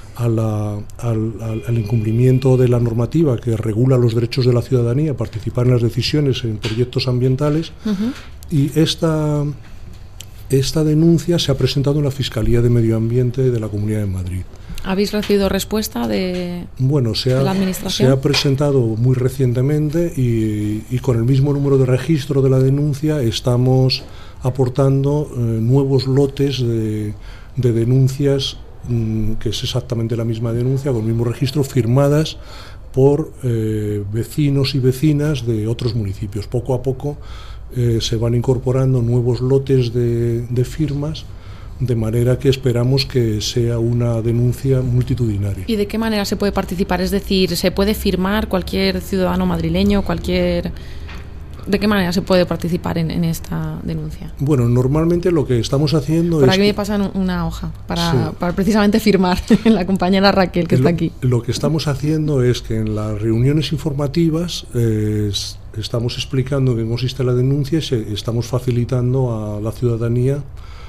al incumplimiento de la normativa que regula los derechos de la ciudadanía a participar en las decisiones en proyectos ambientales. Y esta denuncia se ha presentado en la Fiscalía de Medio Ambiente de la Comunidad de Madrid. ¿Habéis recibido respuesta de la Administración? Se ha presentado muy recientemente, y con el mismo número de registro de la denuncia estamos aportando nuevos lotes de denuncias, que es exactamente la misma denuncia, con el mismo registro, firmadas por vecinos y vecinas de otros municipios. Poco a poco se van incorporando nuevos lotes de firmas, de manera que esperamos que sea una denuncia multitudinaria. ¿Y de qué manera se puede participar? Es decir, ¿se puede firmar cualquier ciudadano madrileño, ¿De qué manera se puede participar en esta denuncia? Bueno, normalmente lo que estamos haciendo Por aquí me pasan una hoja para precisamente firmar, la compañera Raquel, que está aquí. Lo que estamos haciendo es que en las reuniones informativas estamos explicando en qué consiste la denuncia, y estamos facilitando a la ciudadanía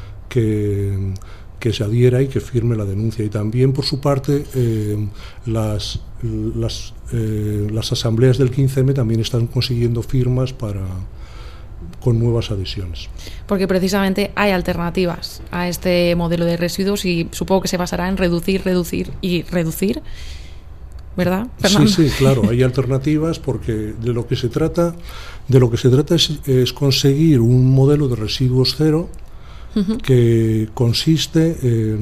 que se adhiera y que firme la denuncia. Y también, por su parte, las asambleas del 15M también están consiguiendo firmas con nuevas adhesiones. Porque precisamente hay alternativas a este modelo de residuos, y supongo que se basará en reducir y reducir, ¿verdad, Fernando? Sí, claro, hay alternativas, porque de lo que se trata es conseguir un modelo de residuos cero, que consiste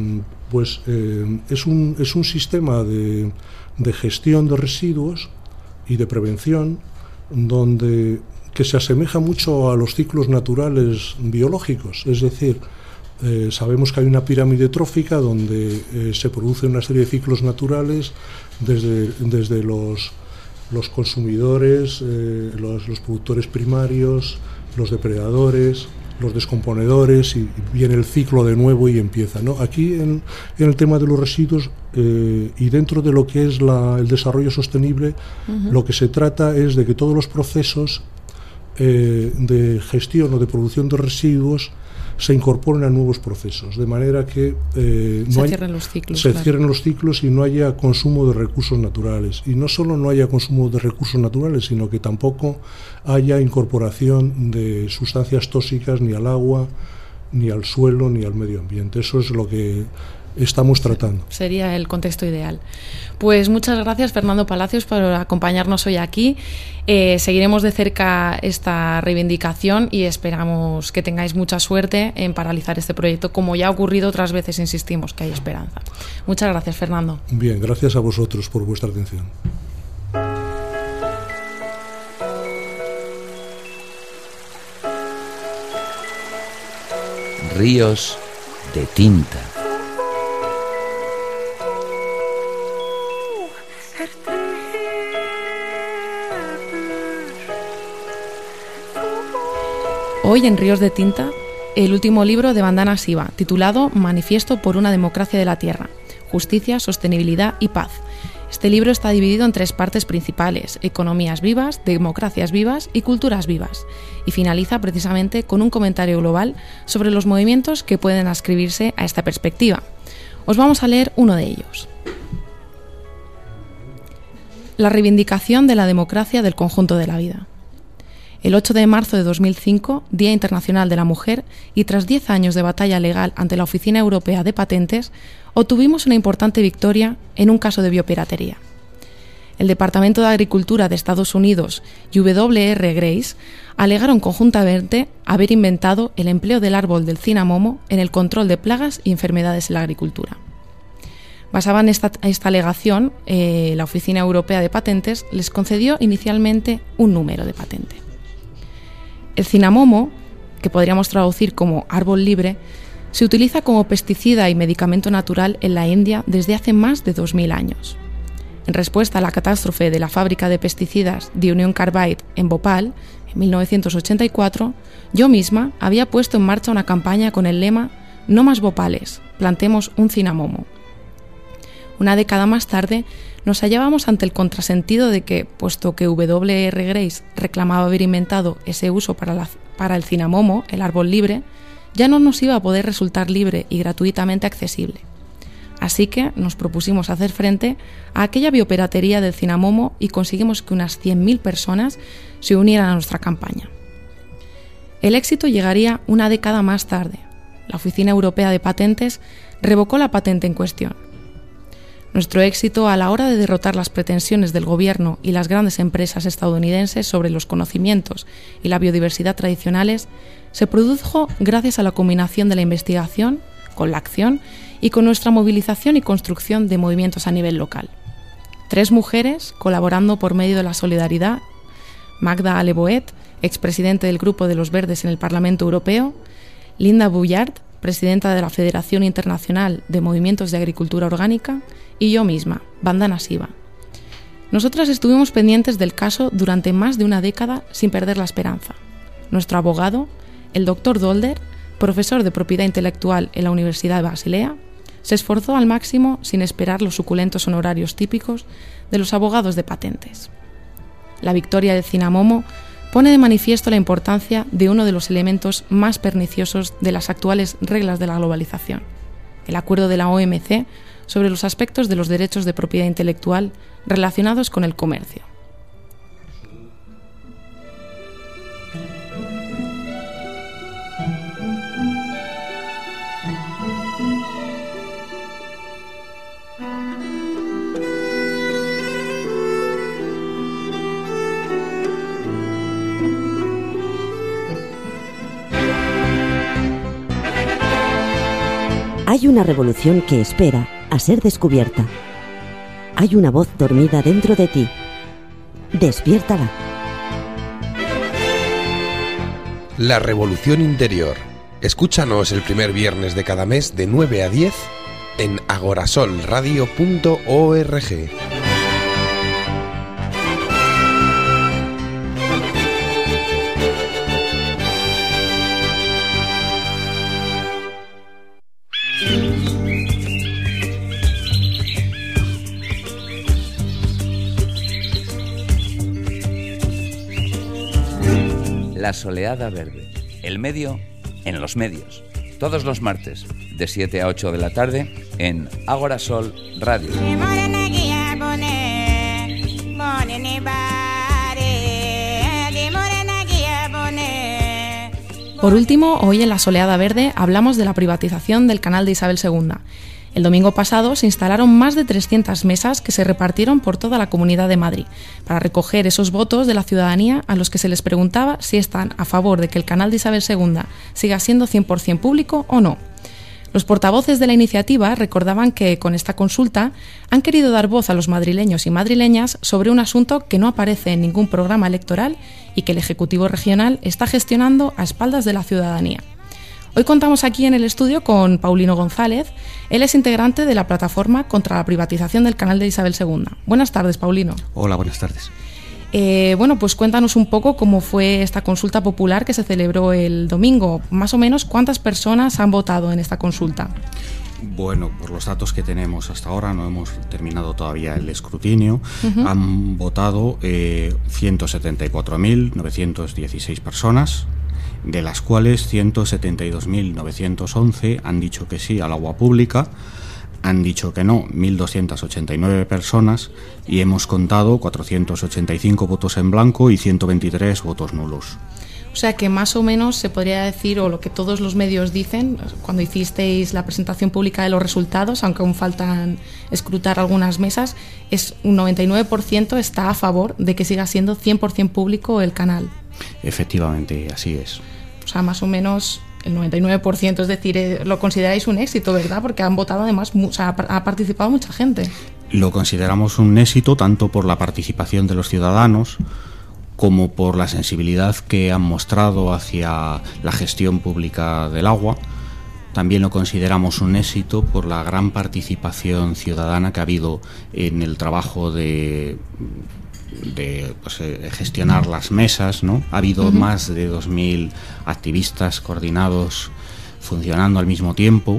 es un sistema de gestión de residuos y de prevención que se asemeja mucho a los ciclos naturales biológicos. Es decir, sabemos que hay una pirámide trófica donde se produce una serie de ciclos naturales desde los consumidores, los productores primarios, los depredadores, los descomponedores, y viene el ciclo de nuevo y empieza, ¿no? Aquí en el tema de los residuos, y dentro de lo que es el desarrollo sostenible, lo que se trata es de que todos los procesos de gestión o de producción de residuos se incorporen a nuevos procesos, de manera que cierren los ciclos y no haya consumo de recursos naturales. Y no solo no haya consumo de recursos naturales, sino que tampoco haya incorporación de sustancias tóxicas ni al agua, ni al suelo, ni al medio ambiente. Eso es lo que estamos tratando. Sería el contexto ideal. Pues muchas gracias, Fernando Palacios, por acompañarnos hoy aquí. Seguiremos de cerca esta reivindicación y esperamos que tengáis mucha suerte en paralizar este proyecto. Como ya ha ocurrido otras veces, insistimos que hay esperanza. Muchas gracias, Fernando. Bien, gracias a vosotros por vuestra atención. Ríos de tinta. Hoy en Ríos de Tinta, el último libro de Vandana Shiva, titulado Manifiesto por una democracia de la tierra, justicia, sostenibilidad y paz. Este libro está dividido en 3 partes principales: economías vivas, democracias vivas y culturas vivas, y finaliza precisamente con un comentario global sobre los movimientos que pueden adscribirse a esta perspectiva. Os vamos a leer uno de ellos. La reivindicación de la democracia del conjunto de la vida. El 8 de marzo de 2005, Día Internacional de la Mujer, y tras 10 años de batalla legal ante la Oficina Europea de Patentes, obtuvimos una importante victoria en un caso de biopiratería. El Departamento de Agricultura de Estados Unidos y W.R. Grace alegaron conjuntamente haber inventado el empleo del árbol del cinamomo en el control de plagas y enfermedades en la agricultura. Basada en esta alegación, la Oficina Europea de Patentes les concedió inicialmente un número de patente. El cinamomo, que podríamos traducir como árbol libre, se utiliza como pesticida y medicamento natural en la India desde hace más de 2000 años. En respuesta a la catástrofe de la fábrica de pesticidas de Union Carbide en Bhopal, en 1984, yo misma había puesto en marcha una campaña con el lema «No más bhopales, plantemos un cinamomo». Una década más tarde, nos hallábamos ante el contrasentido de que, puesto que W.R. Grace reclamaba haber inventado ese uso para el cinamomo, el árbol libre, ya no nos iba a poder resultar libre y gratuitamente accesible. Así que nos propusimos hacer frente a aquella biopiratería del cinamomo y conseguimos que unas 100.000 personas se unieran a nuestra campaña. El éxito llegaría una década más tarde. La Oficina Europea de Patentes revocó la patente en cuestión. Nuestro éxito a la hora de derrotar las pretensiones del gobierno y las grandes empresas estadounidenses sobre los conocimientos y la biodiversidad tradicionales se produjo gracias a la combinación de la investigación con la acción y con nuestra movilización y construcción de movimientos a nivel local. 3 mujeres colaborando por medio de la solidaridad: Magda Aleboet, expresidente del Grupo de los Verdes en el Parlamento Europeo; Linda Bullard, presidenta de la Federación Internacional de Movimientos de Agricultura Orgánica; y yo misma, Vandana Shiva. Nosotras estuvimos pendientes del caso durante más de una década sin perder la esperanza. Nuestro abogado, el Dr. Dolder, profesor de propiedad intelectual en la Universidad de Basilea, se esforzó al máximo sin esperar los suculentos honorarios típicos de los abogados de patentes. La victoria del cinamomo pone de manifiesto la importancia de uno de los elementos más perniciosos de las actuales reglas de la globalización, el acuerdo de la OMC sobre los aspectos de los derechos de propiedad intelectual relacionados con el comercio. Hay una revolución que espera a ser descubierta. Hay una voz dormida dentro de ti. Despiértala. La revolución interior. Escúchanos el primer viernes de cada mes de 9 a 10 en agorasolradio.org. La Soleada Verde, el medio en los medios. Todos los martes, de 7 a 8 de la tarde, en Ágora Sol Radio. Por último, hoy en La Soleada Verde hablamos de la privatización del canal de Isabel II. El domingo pasado se instalaron más de 300 mesas que se repartieron por toda la Comunidad de Madrid para recoger esos votos de la ciudadanía a los que se les preguntaba si están a favor de que el canal de Isabel II siga siendo 100% público o no. Los portavoces de la iniciativa recordaban que con esta consulta han querido dar voz a los madrileños y madrileñas sobre un asunto que no aparece en ningún programa electoral y que el Ejecutivo Regional está gestionando a espaldas de la ciudadanía. Hoy contamos aquí en el estudio con Paulino González. Él es integrante de la plataforma contra la privatización del canal de Isabel II. Buenas tardes, Paulino. Hola, buenas tardes. Pues cuéntanos un poco cómo fue esta consulta popular que se celebró el domingo. Más o menos, ¿cuántas personas han votado en esta consulta? Bueno, por los datos que tenemos hasta ahora, no hemos terminado todavía el escrutinio, han votado 174.916 personas, de las cuales 172.911 han dicho que sí al agua pública, han dicho que no 1.289 personas y hemos contado 485 votos en blanco y 123 votos nulos. O sea que más o menos se podría decir, o lo que todos los medios dicen, cuando hicisteis la presentación pública de los resultados, aunque aún faltan escrutar algunas mesas, es un 99% está a favor de que siga siendo 100% público el canal. Efectivamente, así es. O sea, más o menos el 99%, es decir, lo consideráis un éxito, ¿verdad? Porque han votado además, ha participado mucha gente. Lo consideramos un éxito tanto por la participación de los ciudadanos como por la sensibilidad que han mostrado hacia la gestión pública del agua. También lo consideramos un éxito por la gran participación ciudadana que ha habido en el trabajo de gestionar las mesas, ¿no? Ha habido más de 2.000 activistas coordinados funcionando al mismo tiempo.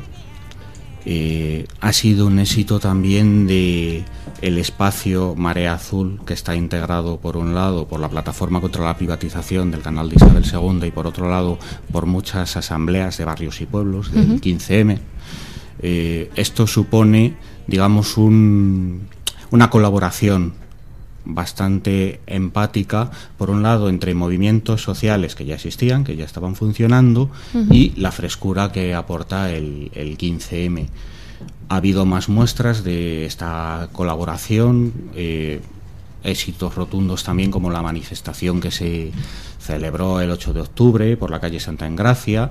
Ha sido un éxito también de el espacio Marea Azul, que está integrado por un lado por la plataforma contra la privatización del canal de Isabel II y por otro lado por muchas asambleas de barrios y pueblos del 15M. Esto supone, digamos, una colaboración bastante empática, por un lado entre movimientos sociales que ya existían, que ya estaban funcionando, y la frescura que aporta el 15M. Ha habido más muestras de esta colaboración, éxitos rotundos también, como la manifestación que se celebró el 8 de octubre por la calle Santa Engracia,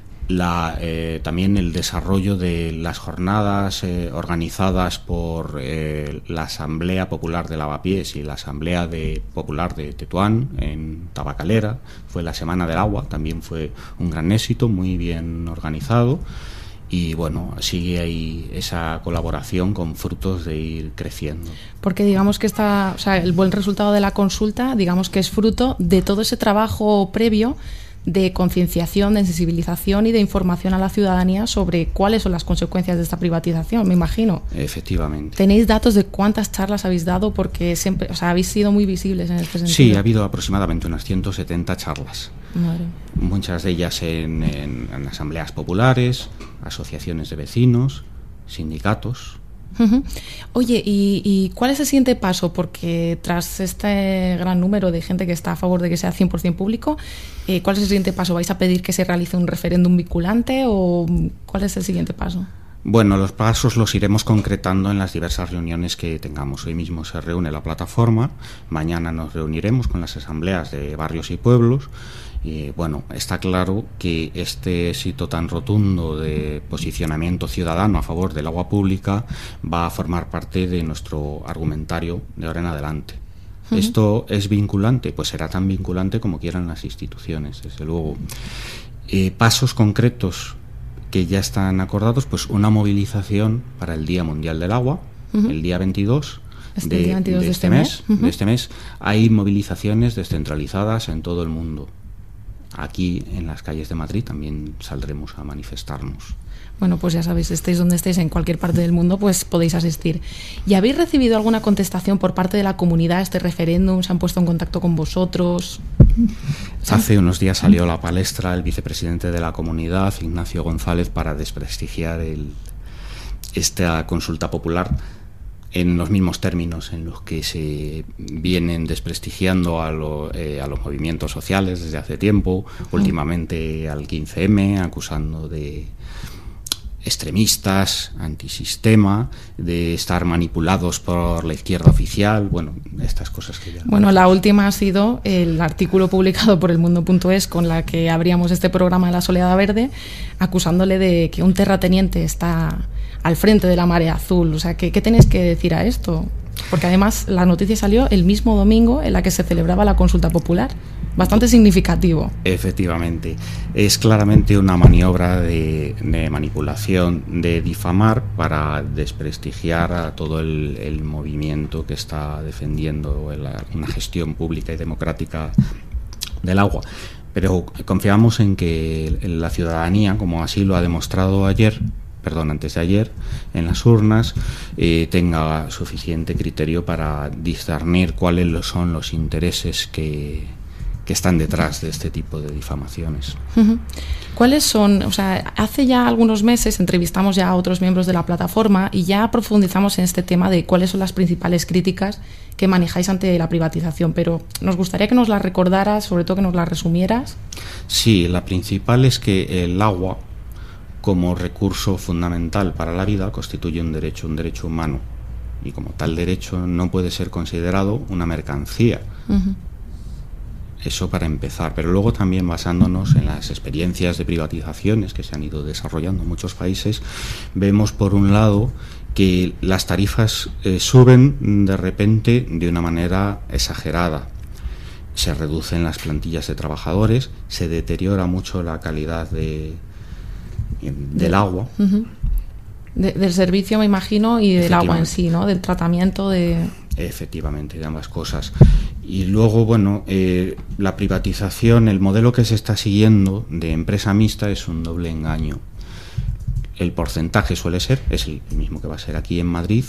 también el desarrollo de las jornadas organizadas por la Asamblea Popular de Lavapiés y la Asamblea Popular de Tetuán en Tabacalera. Fue la Semana del Agua, también fue un gran éxito, muy bien organizado. Y bueno, sigue ahí esa colaboración con frutos de ir creciendo. Porque digamos que el buen resultado de la consulta, digamos que es fruto de todo ese trabajo previo de concienciación, de sensibilización y de información a la ciudadanía sobre cuáles son las consecuencias de esta privatización, me imagino. Efectivamente. ¿Tenéis datos de cuántas charlas habéis dado? Porque siempre, habéis sido muy visibles en este sentido. Sí, ha habido aproximadamente unas 170 charlas. Madre. Muchas de ellas en asambleas populares, asociaciones de vecinos, sindicatos. Oye, ¿y cuál es el siguiente paso? Porque tras este gran número de gente que está a favor de que sea 100% público, ¿cuál es el siguiente paso? ¿Vais a pedir que se realice un referéndum vinculante o cuál es el siguiente paso? Bueno, los pasos los iremos concretando en las diversas reuniones que tengamos. Hoy mismo se reúne la plataforma, mañana nos reuniremos con las asambleas de barrios y pueblos. Y bueno, está claro que este éxito tan rotundo de posicionamiento ciudadano a favor del agua pública va a formar parte de nuestro argumentario de ahora en adelante. ¿Esto es vinculante? Pues será tan vinculante como quieran las instituciones, desde luego. Pasos concretos que ya están acordados, pues una movilización para el Día Mundial del Agua, el día 22 de este mes. Hay movilizaciones descentralizadas en todo el mundo. aquí en las calles de Madrid también saldremos a manifestarnos. Bueno, pues ya sabéis, estéis donde estéis, en cualquier parte del mundo, pues podéis asistir. ¿Y habéis recibido alguna contestación por parte de la comunidad a este referéndum? ¿Se han puesto en contacto con vosotros? Hace unos días salió a la palestra el vicepresidente de la comunidad, Ignacio González, para desprestigiar esta consulta popular en los mismos términos en los que se vienen desprestigiando a los movimientos sociales desde hace tiempo, últimamente al 15M, acusando de extremistas, antisistema, de estar manipulados por la izquierda oficial, bueno, estas cosas que ya... Bueno, la última ha sido el artículo publicado por elmundo.es con la que abríamos este programa de la Soleada Verde, acusándole de que un terrateniente está al frente de la Marea Azul. O sea, ¿qué tenéis que decir a esto? Porque además la noticia salió el mismo domingo en la que se celebraba la consulta popular. Bastante significativo. Efectivamente. Es claramente una maniobra de manipulación, de difamar para desprestigiar a todo el movimiento que está defendiendo una gestión pública y democrática del agua. Pero confiamos en que la ciudadanía, como así lo ha demostrado antes de ayer, en las urnas, tenga suficiente criterio para discernir cuáles son los intereses que están detrás de este tipo de difamaciones. ¿Cuáles son? O sea, hace ya algunos meses entrevistamos ya a otros miembros de la plataforma y ya profundizamos en este tema de cuáles son las principales críticas que manejáis ante la privatización, pero nos gustaría que nos las recordaras, sobre todo que nos las resumieras. Sí, la principal es que el agua, como recurso fundamental para la vida, constituye un derecho humano, y como tal derecho no puede ser considerado una mercancía. Eso para empezar, pero luego también basándonos en las experiencias de privatizaciones que se han ido desarrollando en muchos países, vemos por un lado que las tarifas suben de repente de una manera exagerada. Se reducen las plantillas de trabajadores, se deteriora mucho la calidad del agua. Del servicio, me imagino, y del agua en sí, ¿no? Del tratamiento de... Efectivamente, de ambas cosas. Y luego, bueno, la privatización, el modelo que se está siguiendo de empresa mixta es un doble engaño. El porcentaje es el mismo que va a ser aquí en Madrid: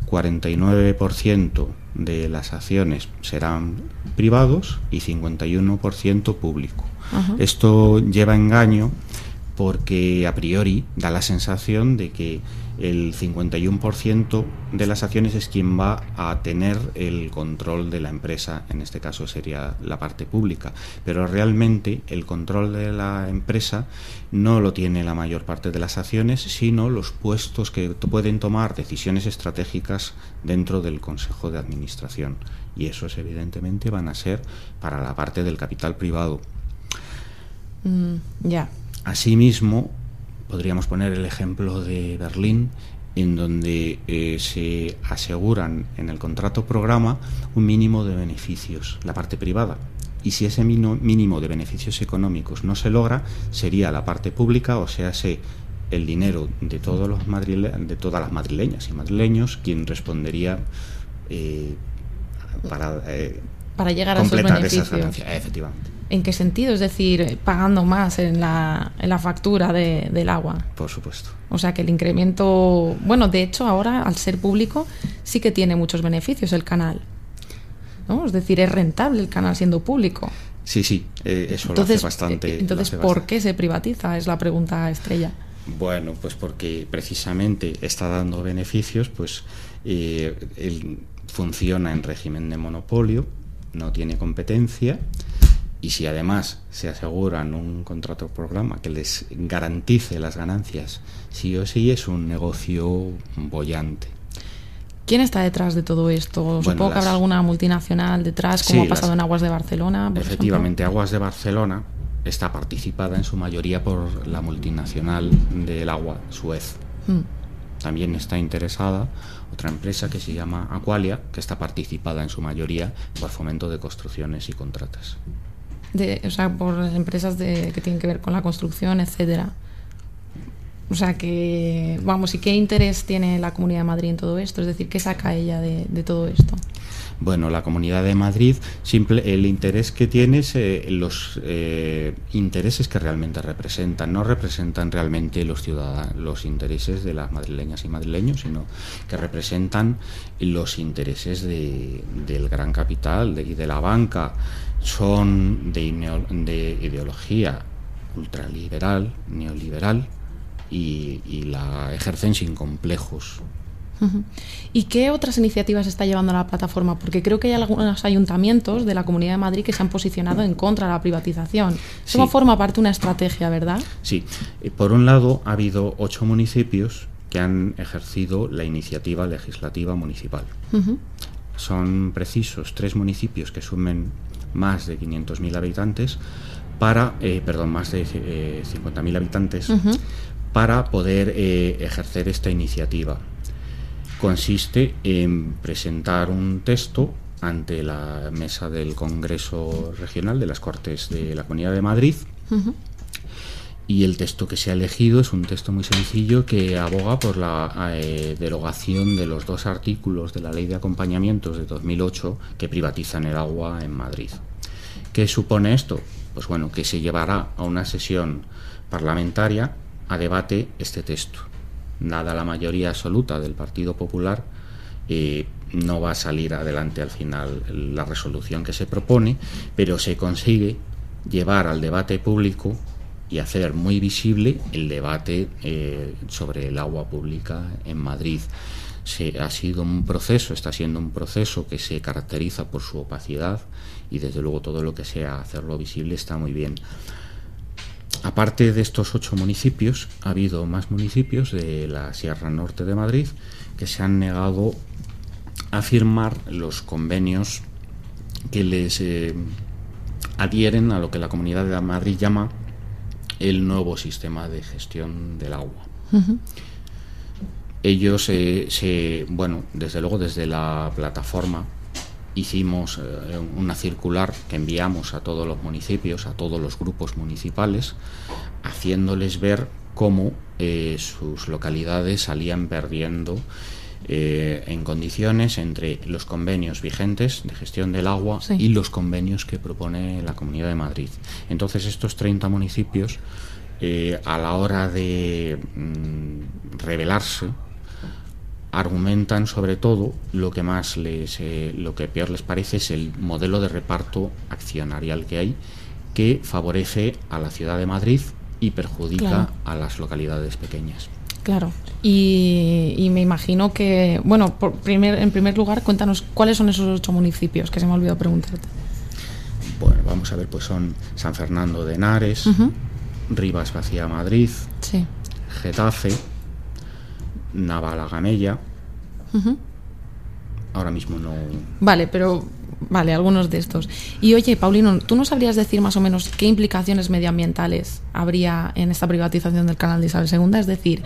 49% de las acciones serán privados y 51% público. Esto lleva engaño porque a priori da la sensación de que el 51% de las acciones es quien va a tener el control de la empresa, en este caso sería la parte pública, pero realmente el control de la empresa no lo tiene la mayor parte de las acciones, sino los puestos que pueden tomar decisiones estratégicas dentro del Consejo de Administración, y esos evidentemente van a ser para la parte del capital privado. Asimismo, podríamos poner el ejemplo de Berlín, en donde se aseguran en el contrato programa un mínimo de beneficios, la parte privada. Y si ese mínimo de beneficios económicos no se logra, sería la parte pública, o sea, el dinero de todas las madrileñas y madrileños quien respondería para llegar a esos beneficios. Esas ganancias, efectivamente. ¿En qué sentido? Es decir, pagando más en la factura del agua. Por supuesto. O sea que el incremento... Bueno, de hecho, ahora, al ser público, sí que tiene muchos beneficios el canal, ¿no? Es decir, es rentable el canal siendo público. Sí, eso lo hace bastante... Entonces, ¿por qué se privatiza? Es la pregunta estrella. Bueno, pues porque precisamente está dando beneficios, pues funciona en régimen de monopolio, no tiene competencia, y si además se aseguran un contrato programa que les garantice las ganancias sí o sí, es un negocio boyante. ¿Quién está detrás de todo esto? Supongo que habrá alguna multinacional detrás, como ha pasado en Aguas de Barcelona, por efectivamente, ejemplo. Aguas de Barcelona está participada en su mayoría por la multinacional del agua, Suez. También está interesada otra empresa que se llama Aqualia, que está participada en su mayoría por Fomento de Construcciones y Contratas. O sea, por empresas que tienen que ver con la construcción, etcétera. O sea que, vamos, ¿y qué interés tiene la Comunidad de Madrid en todo esto? Es decir, ¿qué saca ella de todo esto? Bueno, la Comunidad de Madrid, el interés que tiene es los intereses que realmente representan. No representan realmente los intereses de las madrileñas y madrileños, sino que representan los intereses del gran capital y de la banca. Son de ideología ultraliberal, neoliberal, y la ejercen sin complejos. ¿Y qué otras iniciativas está llevando la plataforma? Porque creo que hay algunos ayuntamientos de la Comunidad de Madrid que se han posicionado en contra de la privatización. Eso forma parte de una estrategia, ¿verdad? Sí. Por un lado, ha habido 8 municipios que han ejercido la iniciativa legislativa municipal. Son precisos 3 municipios que sumen más de 500.000 habitantes más de 50.000 habitantes para poder ejercer esta iniciativa. Consiste en presentar un texto ante la mesa del Congreso Regional de las Cortes de la Comunidad de Madrid, y el texto que se ha elegido es un texto muy sencillo que aboga por la derogación de los 2 artículos de la Ley de Acompañamientos de 2008 que privatizan el agua en Madrid. ¿Qué supone esto? Pues bueno, que se llevará a una sesión parlamentaria a debate este texto. Dada la mayoría absoluta del Partido Popular, no va a salir adelante al final la resolución que se propone, pero se consigue llevar al debate público y hacer muy visible el debate sobre el agua pública en Madrid. Está siendo un proceso que se caracteriza por su opacidad, y desde luego todo lo que sea hacerlo visible está muy bien. Aparte de estos 8 municipios, ha habido más municipios de la Sierra Norte de Madrid que se han negado a firmar los convenios que les adhieren a lo que la Comunidad de Madrid llama el nuevo sistema de gestión del agua. Ellos, desde luego desde la plataforma hicimos una circular que enviamos a todos los municipios, a todos los grupos municipales, haciéndoles ver cómo sus localidades salían perdiendo en condiciones entre los convenios vigentes de gestión del agua y los convenios que propone la Comunidad de Madrid. Entonces estos 30 municipios, a la hora de rebelarse, argumentan sobre todo lo que peor les parece es el modelo de reparto accionarial que hay, que favorece a la ciudad de Madrid y perjudica a las localidades pequeñas. Claro, y me imagino que, bueno, en primer lugar, cuéntanos cuáles son esos 8 municipios, que se me ha olvidado preguntarte. Bueno, vamos a ver, pues son San Fernando de Henares, Rivas Vacía Madrid, Getafe, Navalagamella. Ahora mismo no. Vale, algunos de estos. Y oye, Paulino, ¿tú nos sabrías decir más o menos qué implicaciones medioambientales habría en esta privatización del canal de Isabel II? Es decir,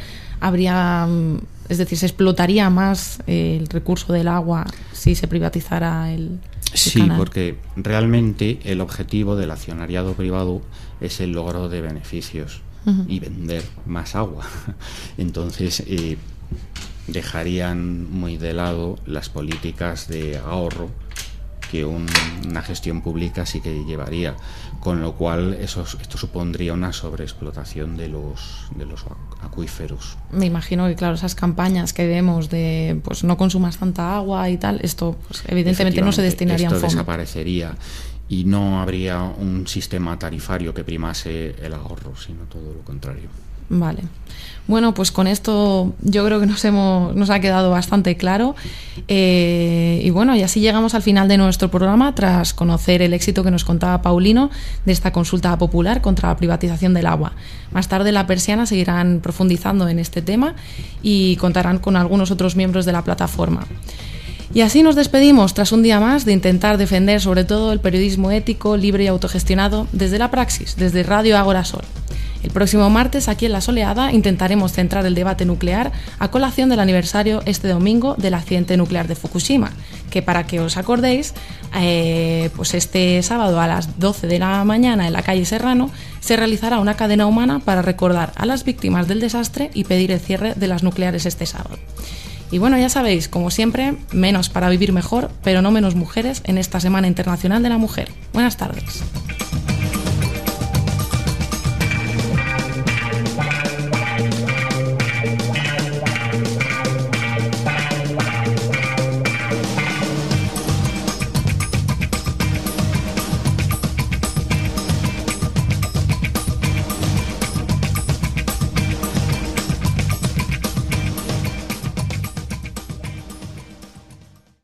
¿se explotaría más el recurso del agua si se privatizara el canal? Porque realmente el objetivo del accionariado privado es el logro de beneficios y vender más agua. Entonces, dejarían muy de lado las políticas de ahorro que una gestión pública sí que llevaría, con lo cual esto supondría una sobreexplotación de los acuíferos. Me imagino que, claro, esas campañas que vemos de pues no consumas tanta agua y tal, esto pues, evidentemente no se destinaría a un fondo. Esto desaparecería y no habría un sistema tarifario que primase el ahorro, sino todo lo contrario. Vale. Bueno, pues con esto yo creo que nos ha quedado bastante claro. Y bueno, y así llegamos al final de nuestro programa, tras conocer el éxito que nos contaba Paulino de esta consulta popular contra la privatización del agua. Más tarde La Persiana seguirán profundizando en este tema y contarán con algunos otros miembros de la plataforma. Y así nos despedimos tras un día más de intentar defender sobre todo el periodismo ético, libre y autogestionado desde la praxis, desde Radio Ágora Sol. El próximo martes, aquí en La Soleada, intentaremos centrar el debate nuclear a colación del aniversario este domingo del accidente nuclear de Fukushima, que para que os acordéis, pues este sábado a las 12 de la mañana en la calle Serrano se realizará una cadena humana para recordar a las víctimas del desastre y pedir el cierre de las nucleares este sábado. Y bueno, ya sabéis, como siempre, menos para vivir mejor, pero no menos mujeres en esta Semana Internacional de la Mujer. Buenas tardes.